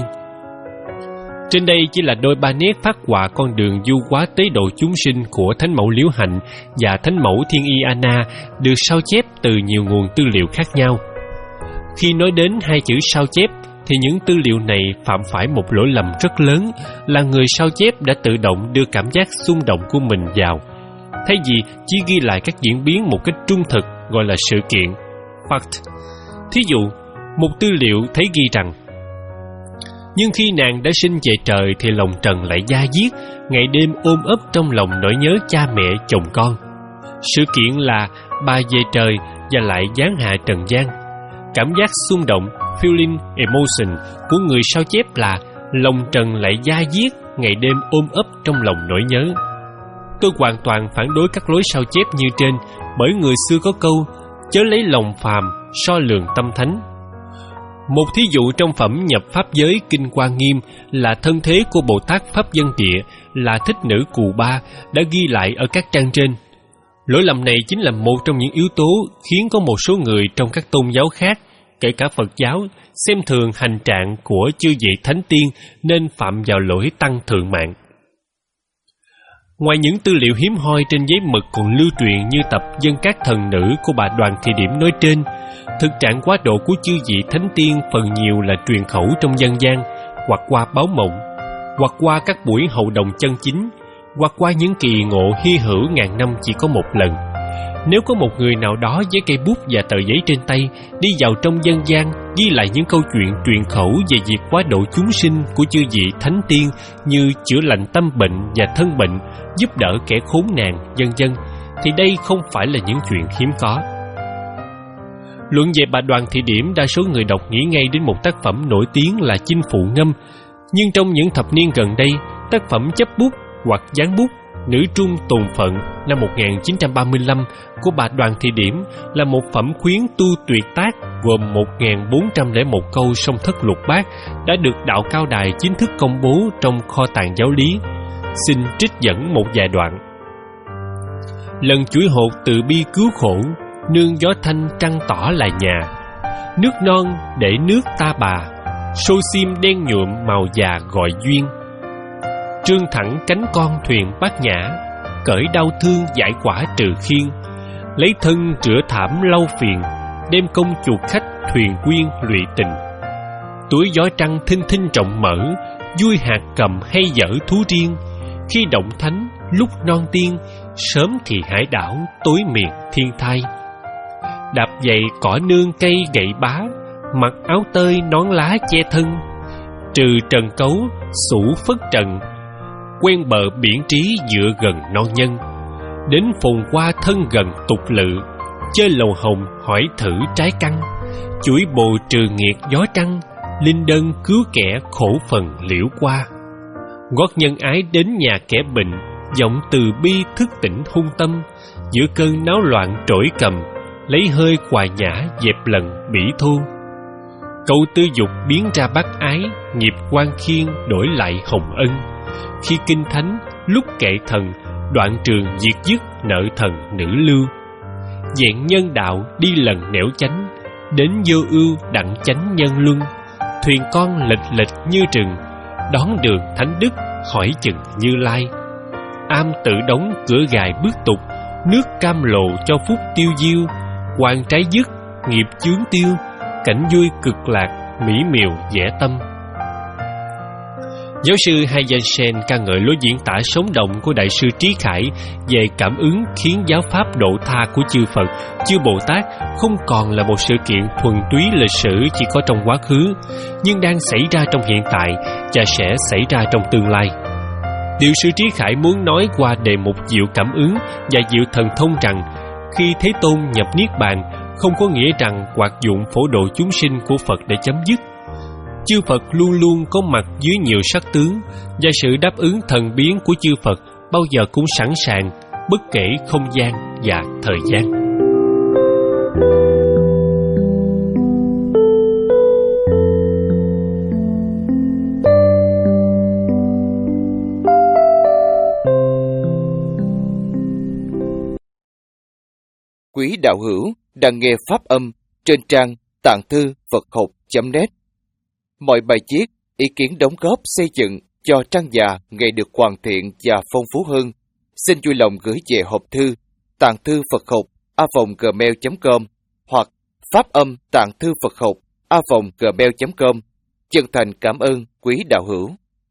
Trên đây chỉ là đôi ba nét phát họa con đường du hóa tế độ chúng sinh của Thánh mẫu Liễu Hạnh và Thánh mẫu Thiên Y Anna, được sao chép từ nhiều nguồn tư liệu khác nhau. Khi nói đến hai chữ sao chép thì những tư liệu này phạm phải một lỗi lầm rất lớn, là người sao chép đã tự động đưa cảm giác xung động của mình vào, thay vì chỉ ghi lại các diễn biến một cách trung thực, gọi là sự kiện, fact. Thí dụ, một tư liệu thấy ghi rằng: nhưng khi nàng đã sinh về trời thì lòng trần lại da diết, ngày đêm ôm ấp trong lòng nỗi nhớ cha mẹ chồng con. Sự kiện là bà về trời và lại giáng hạ trần gian. Cảm giác xung động, feeling emotion của người sao chép là lòng trần lại da diết, ngày đêm ôm ấp trong lòng nỗi nhớ. Tôi hoàn toàn phản đối các lối sao chép như trên, bởi người xưa có câu chớ lấy lòng phàm so lường tâm thánh. Một thí dụ trong phẩm nhập pháp giới Kinh Quan Nghiêm là thân thế của Bồ Tát Pháp Dân Địa là Thích Nữ Cù Ba đã ghi lại ở các trang trên. Lỗi lầm này chính là một trong những yếu tố khiến có một số người trong các tôn giáo khác, kể cả Phật giáo, xem thường hành trạng của chư vị thánh tiên nên phạm vào lỗi tăng thượng mạng. Ngoài những tư liệu hiếm hoi trên giấy mực còn lưu truyền như tập Dân Các Thần Nữ của bà Đoàn Thị Điểm nói trên, thực trạng quá độ của chư vị thánh tiên phần nhiều là truyền khẩu trong dân gian, hoặc qua báo mộng, hoặc qua các buổi hậu đồng chân chính, hoặc qua những kỳ ngộ hy hữu ngàn năm chỉ có một lần. Nếu có một người nào đó với cây bút và tờ giấy trên tay đi vào trong dân gian ghi lại những câu chuyện truyền khẩu về việc quá độ chúng sinh của chư vị thánh tiên như chữa lành tâm bệnh và thân bệnh, giúp đỡ kẻ khốn nạn, vân vân, thì đây không phải là những chuyện hiếm có. Luận về bà Đoàn Thị Điểm, đa số người đọc nghĩ ngay đến một tác phẩm nổi tiếng là Chinh Phụ Ngâm, nhưng trong những thập niên gần đây, tác phẩm chấp bút hoặc dán bút Nữ Trung Tồn Phận năm một nghìn chín trăm ba mươi lăm của bà Đoàn Thị Điểm là một phẩm khuyến tu tuyệt tác gồm một nghìn bốn trăm lẻ một câu song thất lục bát đã được Đạo Cao Đài chính thức công bố trong kho tàng giáo lý. Xin trích dẫn một vài đoạn. Lần chuỗi hột từ bi cứu khổ, nương gió thanh trăng tỏ là nhà. Nước non để nước ta bà, xô xiêm đen nhuộm màu già gọi duyên. Trương thẳng cánh con thuyền bát nhã, cởi đau thương giải quả trừ khiên. Lấy thân rửa thảm lau phiền, đem công chuộc khách thuyền quyên lụy tình. Túi gió trăng thinh thinh trọng mở, vui hạt cầm hay dở thú riêng. Khi động thánh lúc non tiên, sớm thì hải đảo tối miền thiên thai. Đạp dậy cỏ nương cây gậy bá, mặc áo tơi nón lá che thân. Trừ trần cấu sủ phất trần, quen bờ biển trí dựa gần non nhân. Đến phồn qua thân gần tục lự, chơi lầu hồng hỏi thử trái căn. Chuỗi bồ trừ nghiệt gió trăng, linh đơn cứu kẻ khổ phần liễu qua. Gót nhân ái đến nhà kẻ bệnh, giọng từ bi thức tỉnh hung tâm. Giữa cơn náo loạn trỗi cầm, lấy hơi quà nhã dẹp lần bỉ thô. Câu tư dục biến ra bác ái, nghiệp quan khiên đổi lại hồng ân. Khi kinh thánh lúc kệ thần, đoạn trường diệt dứt nợ thần nữ lưu. Dạng nhân đạo đi lần nẻo chánh, đến vô ưu đặng chánh nhân luân. Thuyền con lệch lệch như rừng, đón đường thánh đức hỏi chừng Như Lai. Am tự đóng cửa gài bước tục, nước cam lộ cho phúc tiêu diêu. Quan trái dứt nghiệp chướng tiêu, cảnh vui cực lạc mỹ miều dễ tâm. Giáo sư Hai Danh Sen ca ngợi lối diễn tả sống động của Đại sư Trí Khải về cảm ứng khiến giáo pháp độ tha của chư Phật, chư Bồ Tát không còn là một sự kiện thuần túy lịch sử chỉ có trong quá khứ, nhưng đang xảy ra trong hiện tại và sẽ xảy ra trong tương lai. Điều sư Trí Khải muốn nói qua đề mục diệu cảm ứng và diệu thần thông rằng, khi Thế Tôn nhập Niết Bàn không có nghĩa rằng hoạt dụng phổ độ chúng sinh của Phật để chấm dứt. Chư Phật luôn luôn có mặt dưới nhiều sắc tướng, và sự đáp ứng thần biến của chư Phật bao giờ cũng sẵn sàng, bất kể không gian và thời gian. quý đạo hữu đang nghe pháp âm trên trang tạng thư Phật học chấm net. Mọi bài viết, ý kiến đóng góp xây dựng cho trang già ngày được hoàn thiện và phong phú hơn, xin vui lòng gửi về hộp thư tạng thư Phật học a vòng gmail chấm com hoặc pháp âm tạng thư Phật học a vòng gmail chấm com. Chân thành cảm ơn quý đạo hữu.